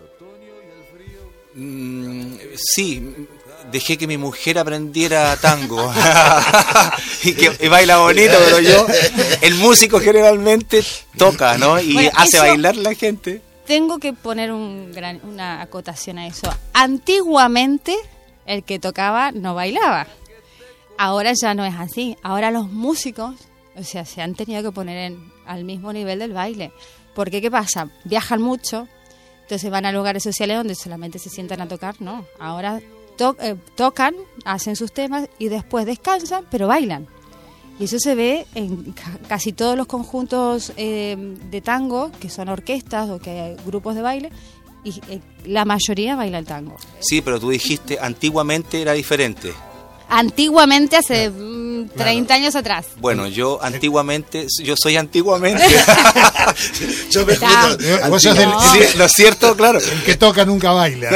Mm, sí, dejé que mi mujer aprendiera tango y que y baila bonito, pero yo, el músico generalmente toca, ¿no? Y Bueno, hace eso- bailar la gente. tengo que poner un gran, una acotación a eso. Antiguamente el que tocaba no bailaba. Ahora ya no es así. Ahora los músicos, o sea, se han tenido que poner en, al mismo nivel del baile. Porque ¿qué pasa? Viajan mucho, entonces van a lugares sociales donde solamente se sientan a tocar. No, ahora to- eh, tocan, hacen sus temas y después descansan, pero bailan. Y eso se ve en ca- casi todos los conjuntos eh, de tango, que son orquestas o que hay grupos de baile, y eh, la mayoría baila el tango. Sí, pero tú dijiste, antiguamente era diferente. Antiguamente, hace mm, treinta años atrás. Bueno, yo antiguamente, yo soy antiguamente. Yo me Está. explico. Eh, vos sos del- No. Sí, lo cierto, claro. El que toca nunca baila.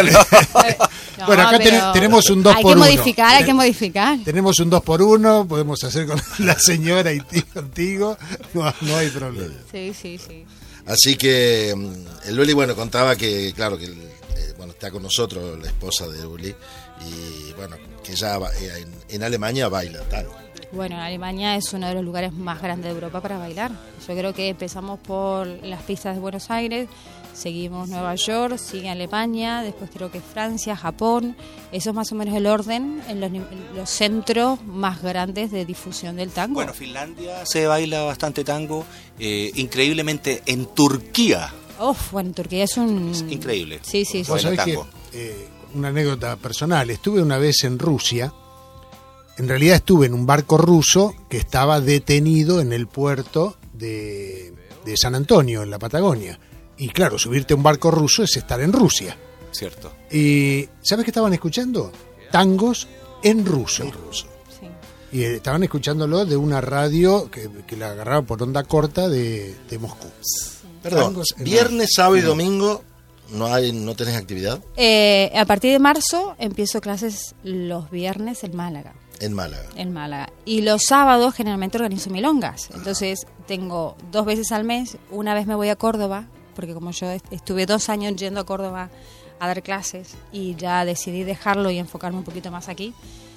No, Bueno, acá pero ten- tenemos un dos Hay por que uno. modificar, hay que modificar. Tenemos un dos por uno, podemos hacer con la señora y ti- contigo, no, no hay problema. Sí, sí, sí. Así que mm, el Uli, bueno, contaba que, claro, que eh, bueno, está con nosotros la esposa de Uli y, bueno, que ella va- eh, en, en Alemania baila tango. Bueno, Alemania es uno de los lugares más grandes de Europa para bailar. Yo creo que empezamos por las pistas de Buenos Aires, seguimos Nueva York, sigue Alemania, después creo que Francia, Japón. Eso es más o menos el orden en los, ni- en los centros más grandes de difusión del tango. Bueno, Finlandia se baila bastante tango, eh, increíblemente en Turquía. Uf, bueno, Turquía es un... Es increíble. Sí, sí, sí. Vos Baila sabés que, tango. eh, una anécdota personal, estuve una vez en Rusia, en realidad estuve en un barco ruso que estaba detenido en el puerto de, de San Antonio, en la Patagonia. Y claro, subirte a un barco ruso es estar en Rusia. Cierto. Y ¿sabes qué estaban escuchando? Tangos en ruso. Sí. Y eh, estaban escuchándolo de una radio que, que la agarraba por onda corta de, de Moscú. Perdón, Tangos en viernes, sábado y domingo no hay, no tenés actividad Eh, a partir de marzo empiezo clases los viernes en Málaga. en Málaga. En Málaga. Y los sábados generalmente organizo milongas. Entonces tengo dos veces al mes. Una vez me voy a Córdoba, porque como yo est- estuve dos años yendo a Córdoba a dar clases y ya decidí dejarlo y enfocarme un poquito más aquí.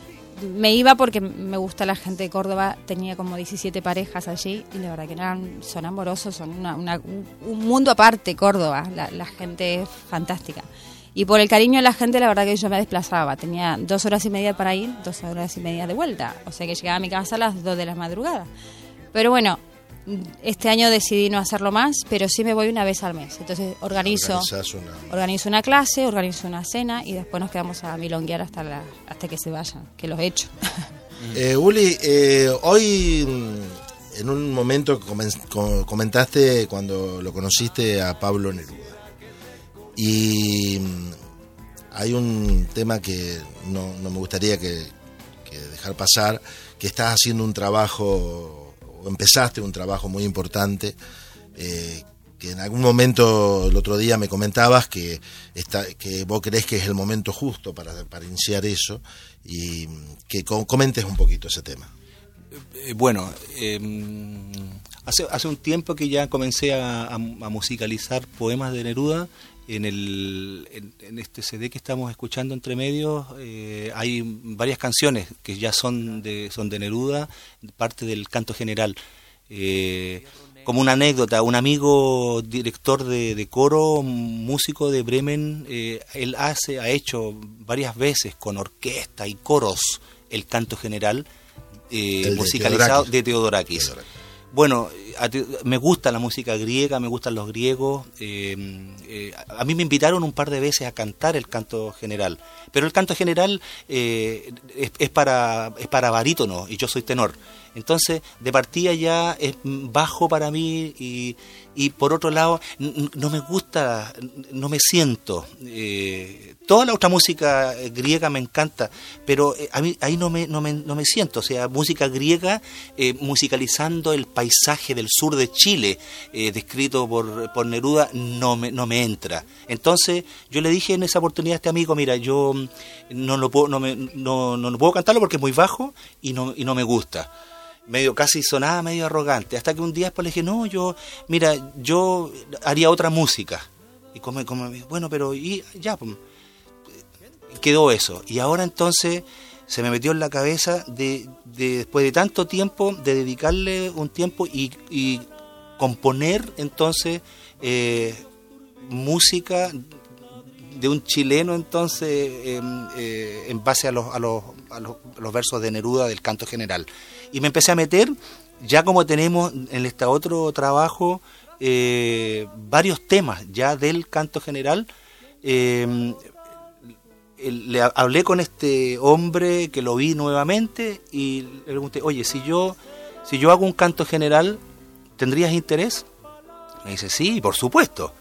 Me iba porque me gusta la gente de Córdoba, tenía como diecisiete parejas allí y la verdad que eran, son amorosos, son una, una- un, un mundo aparte Córdoba, la, la gente es fantástica. Y por el cariño de la gente, la verdad que yo me desplazaba, tenía dos horas y media para ir, dos horas y media de vuelta, o sea que llegaba a mi casa a las dos de la madrugada. Pero bueno, este año decidí no hacerlo más, pero sí me voy una vez al mes. Entonces organizo una... organizo una clase, organizo una cena y después nos quedamos a milonguear hasta la, hasta que se vayan, que los echo. Eh, Uli, eh, hoy en un momento comentaste cuando lo conociste a Pablo Neruda. Y hay un tema que no, no me gustaría que, que dejar pasar, que estás haciendo un trabajo, o empezaste un trabajo muy importante, eh, que en algún momento el otro día me comentabas que, está, que vos creés que es el momento justo para, para iniciar eso, y que comentes un poquito ese tema. Eh, bueno, eh, hace, hace un tiempo que ya comencé a, a, a musicalizar poemas de Neruda. En, el, en, en este C D que estamos escuchando entre medios eh, hay varias canciones que ya son de, son de Neruda, parte del canto general. Eh, como una anécdota, un amigo director de, de coro, músico de Bremen, eh, él hace, ha hecho varias veces con orquesta y coros el canto general eh, el musicalizado de Theodorakis. de Theodorakis. Theodorakis. Bueno, a, me gusta la música griega, me gustan los griegos. Eh, eh, a mí me invitaron un par de veces a cantar el canto general, pero el canto general eh, es, es para es para barítono y yo soy tenor. Entonces, de partida ya es bajo para mí y, y por otro lado, n- no me gusta, no me siento. Eh, toda la otra música griega me encanta, pero eh, a mí ahí no me, no me, no me siento. O sea, música griega eh, musicalizando el paisaje del sur de Chile, eh, descrito por, por Neruda, no me, no me entra. Entonces, yo le dije en esa oportunidad a este amigo, mira, yo no lo puedo, no me, no, no, no puedo cantarlo porque es muy bajo y no, y no me gusta. Medio casi sonaba medio arrogante, hasta que un día después le dije, no, yo, mira, yo haría otra música. Y como, como bueno, pero y ya, pues, quedó eso. Y ahora entonces se me metió en la cabeza de, de después de tanto tiempo, de dedicarle un tiempo y, y componer entonces eh, música de un chileno entonces eh, eh, en base a los, a, los, a, los, a los versos de Neruda del canto general. Y me empecé a meter, ya como tenemos en este otro trabajo eh, varios temas ya del canto general, eh, le hablé con este hombre que lo vi nuevamente y le pregunté, oye, si yo, si yo hago un canto general, ¿tendrías interés? Me dice, sí, por supuesto.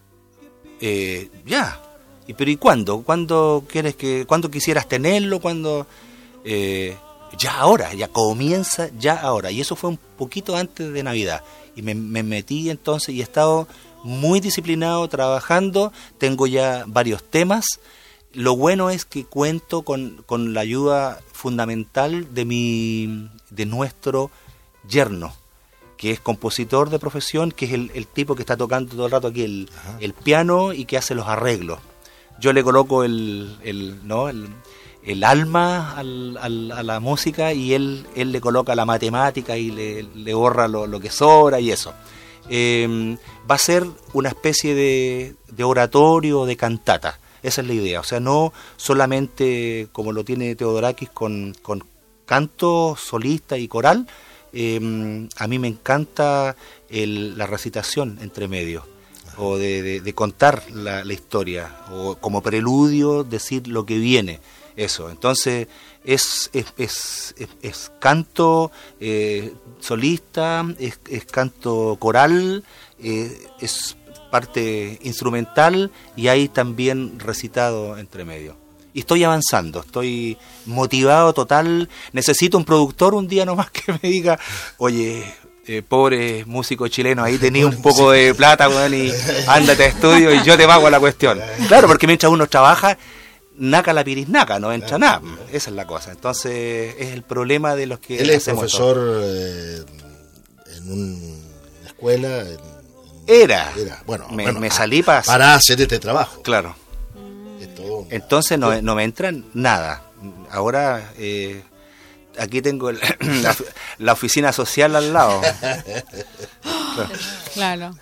Eh, ya. ¿Y pero y cuándo? ¿Cuándo quieres que, cuándo quisieras tenerlo? ¿Cuándo? Eh, ya ahora, ya comienza ya ahora. Y eso fue un poquito antes de Navidad. Y me, me metí entonces y he estado muy disciplinado trabajando. Tengo ya varios temas. Lo bueno es que cuento con, con la ayuda fundamental de mi, de nuestro yerno, que es compositor de profesión, que es el, el tipo que está tocando todo el rato aquí el, el piano y que hace los arreglos. Yo le coloco el, el, ¿no? el, el alma al, al, a la música y él, él le coloca la matemática y le, le borra lo, lo que sobra y eso. Eh, va a ser una especie de, de oratorio, de cantata. Esa es la idea. O sea, no solamente como lo tiene Theodorakis con, con canto solista y coral. Eh, a mí me encanta el, la recitación entre medios, o de, de, de contar la, la historia, o como preludio decir lo que viene, eso. Entonces es, es, es, es, es canto eh, solista, es, es canto coral, eh, es parte instrumental y hay también recitado entre medio. Y estoy avanzando, estoy motivado total. Necesito un productor un día nomás que me diga, oye, eh, pobre músico chileno, ahí tenía un poco de plata, weón, y ándate a estudio y yo te pago la cuestión. Claro, porque mientras uno trabaja, naca la pirisnaca, no entra nada. Esa es la cosa. Entonces, es el problema de los que Él es hacemos profesor eh, en una escuela. En, en, era. era. Bueno, me, bueno, me salí para... para hacer este trabajo. Claro. Entonces no, no me entran nada. Ahora eh, aquí tengo el, la, la oficina social al lado. Claro. claro.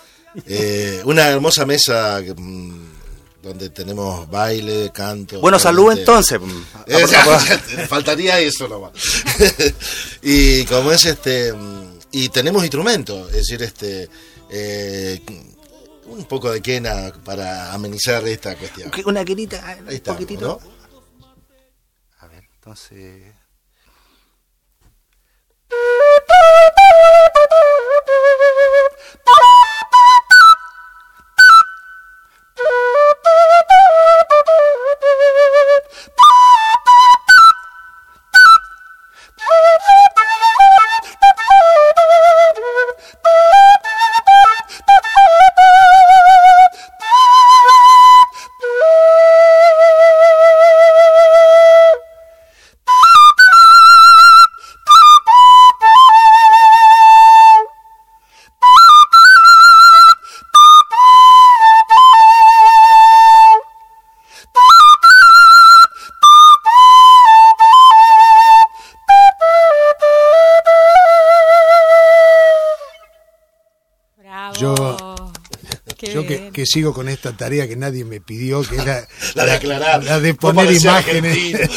Eh, una hermosa mesa mmm, donde tenemos baile, canto. Bueno, salud entonces. Eh, faltaría eso nomás. Y como es este, y tenemos instrumentos, es decir, este eh, un poco de quena para amenizar esta cuestión. Una quenita, Ahí un está, poquitito. ¿no? A ver, entonces... Yo que, que sigo con esta tarea que nadie me pidió, que era la de aclarar, la, la de poner imágenes,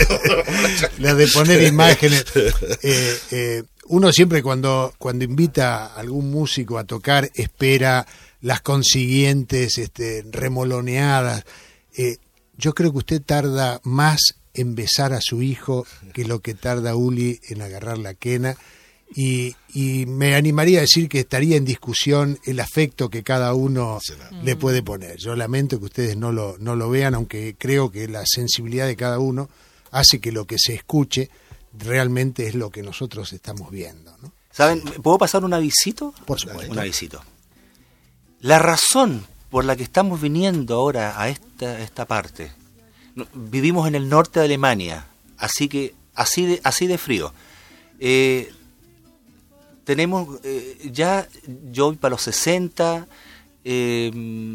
la de poner imágenes. Eh, eh, uno siempre cuando cuando invita a algún músico a tocar espera las consiguientes este, remoloneadas. Eh, yo creo que usted tarda más en besar a su hijo que lo que tarda Uli en agarrar la quena. Y, y me animaría a decir que estaría en discusión el afecto que cada uno mm. le puede poner. Yo lamento que ustedes no lo, no lo vean, aunque creo que la sensibilidad de cada uno hace que lo que se escuche realmente es lo que nosotros estamos viendo, ¿no? ¿Saben? ¿Puedo pasar un avisito? Por supuesto. Un avisito. La razón por la que estamos viniendo ahora a esta, esta parte, vivimos en el norte de Alemania, así que así de, así de frío. Eh, Tenemos eh, ya, yo para los sesenta, eh,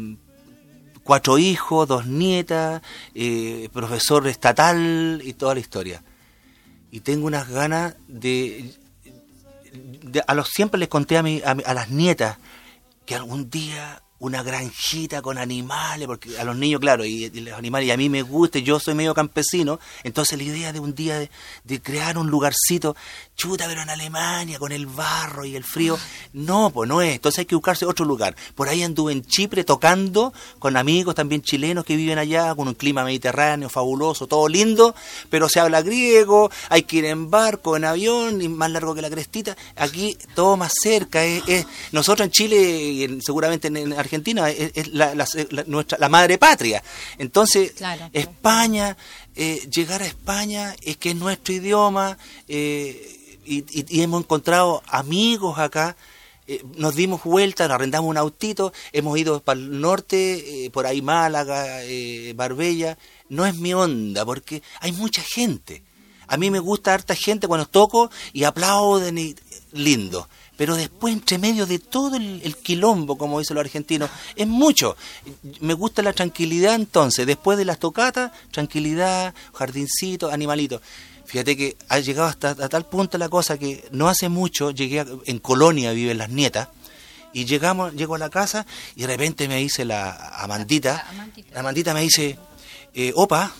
cuatro hijos, dos nietas, eh, profesor estatal y toda la historia. Y tengo unas ganas de, de a los siempre les conté a, mi, a, a las nietas que algún día una granjita con animales, porque a los niños, claro, y, y los animales, y a mí me gusta, yo soy medio campesino, entonces la idea de un día de, de crear un lugarcito, chuta, pero en Alemania, con el barro y el frío, no, pues no es, entonces hay que buscarse otro lugar. Por ahí anduve en Chipre tocando con amigos también chilenos que viven allá, con un clima mediterráneo fabuloso, todo lindo, pero se habla griego, hay que ir en barco, en avión, y más largo que la crestita, aquí todo más cerca, es, es nosotros en Chile, y en, seguramente en, en Argentina, Argentina es, es la, la, la, nuestra, la madre patria. Entonces, claro, España, eh, llegar a España es que es nuestro idioma, eh, y, y, y hemos encontrado amigos acá, eh, nos dimos vuelta, nos arrendamos un autito, hemos ido para el norte, eh, por ahí Málaga, eh, Marbella. No es mi onda, porque hay mucha gente. A mí me gusta harta gente cuando toco y aplauden y lindo. Pero después, entre medio de todo el, el quilombo, como dicen los argentinos, es mucho. Me gusta la tranquilidad, entonces, después de las tocatas, tranquilidad, jardincito, animalito. Fíjate que ha llegado hasta a tal punto la cosa que no hace mucho, llegué a, en Colonia, viven las nietas, y llegamos, llego a la casa y de repente me dice la Amandita, la Amandita me dice, eh, opa,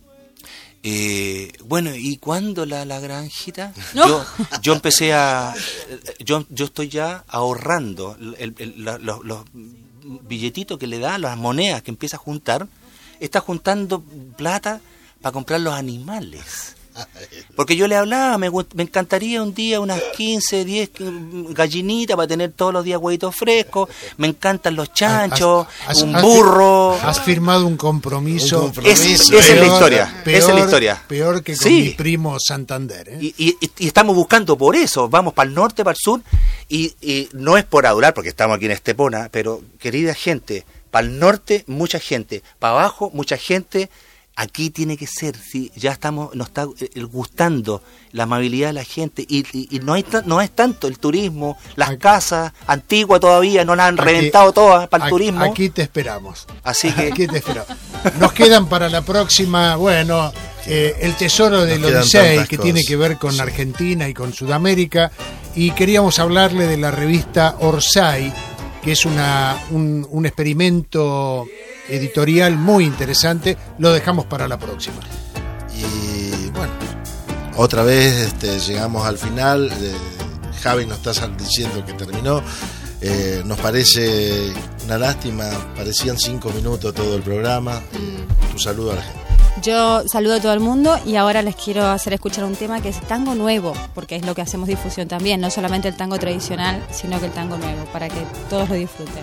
Eh, bueno, ¿y cuándo la, la granjita? No. Yo, yo empecé a... Yo, yo estoy ya ahorrando el, el, la, los, los billetitos que le da, las monedas que empieza a juntar. Está juntando plata para comprar los animales. Porque yo le hablaba, me, me encantaría un día unas quince, diez gallinitas para tener todos los días huevitos frescos, me encantan los chanchos, has, has, un burro. Has, has firmado un compromiso. Un compromiso. Es, esa es la historia. Peor, esa es la historia. Peor que con sí. mi primo Santander. ¿eh? Y, y, y estamos buscando por eso, vamos para el norte, para el sur, y, y no es por adorar, porque estamos aquí en Estepona, pero querida gente, para el norte mucha gente, para abajo mucha gente. Aquí tiene que ser, ¿sí? Ya estamos, nos está eh, gustando la amabilidad de la gente y, y, y no hay no es tanto el turismo, las aquí, casas antiguas todavía no las han aquí, reventado todas para el aquí, turismo. Aquí te esperamos. Así que aquí te esperamos. Nos quedan para la próxima, bueno, eh, el tesoro del Odisei, que cosas. tiene que ver con sí. Argentina y con Sudamérica, y queríamos hablarle de la revista Orsay, que es una un, un experimento editorial muy interesante. Lo dejamos para la próxima. Y bueno, otra vez este, llegamos al final. De, Javi nos está diciendo que terminó. Eh, nos parece una lástima, parecían cinco minutos todo el programa. Mm. Tu saludo a la gente. Yo saludo a todo el mundo y ahora les quiero hacer escuchar un tema que es tango nuevo, porque es lo que hacemos difusión también, no solamente el tango tradicional, sino que el tango nuevo, para que todos lo disfruten.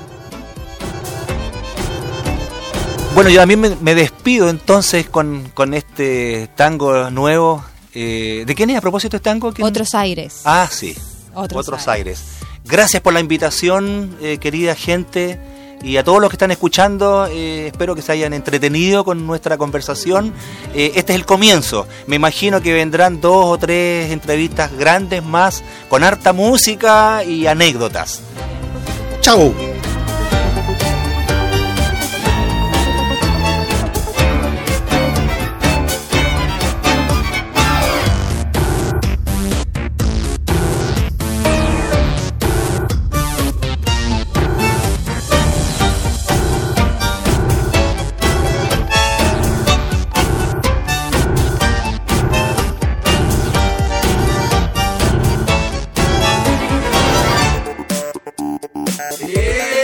Bueno, yo también me, me despido entonces con, con este tango nuevo. Eh, ¿De quién es a propósito este tango? ¿Quién? Otros Aires. Ah, sí. Otros, Otros Aires. Aires. Gracias por la invitación, eh, querida gente. Y a todos los que están escuchando, eh, espero que se hayan entretenido con nuestra conversación. Eh, este es el comienzo. Me imagino que vendrán dos o tres entrevistas grandes más, con harta música y anécdotas. ¡Chau! Yeah.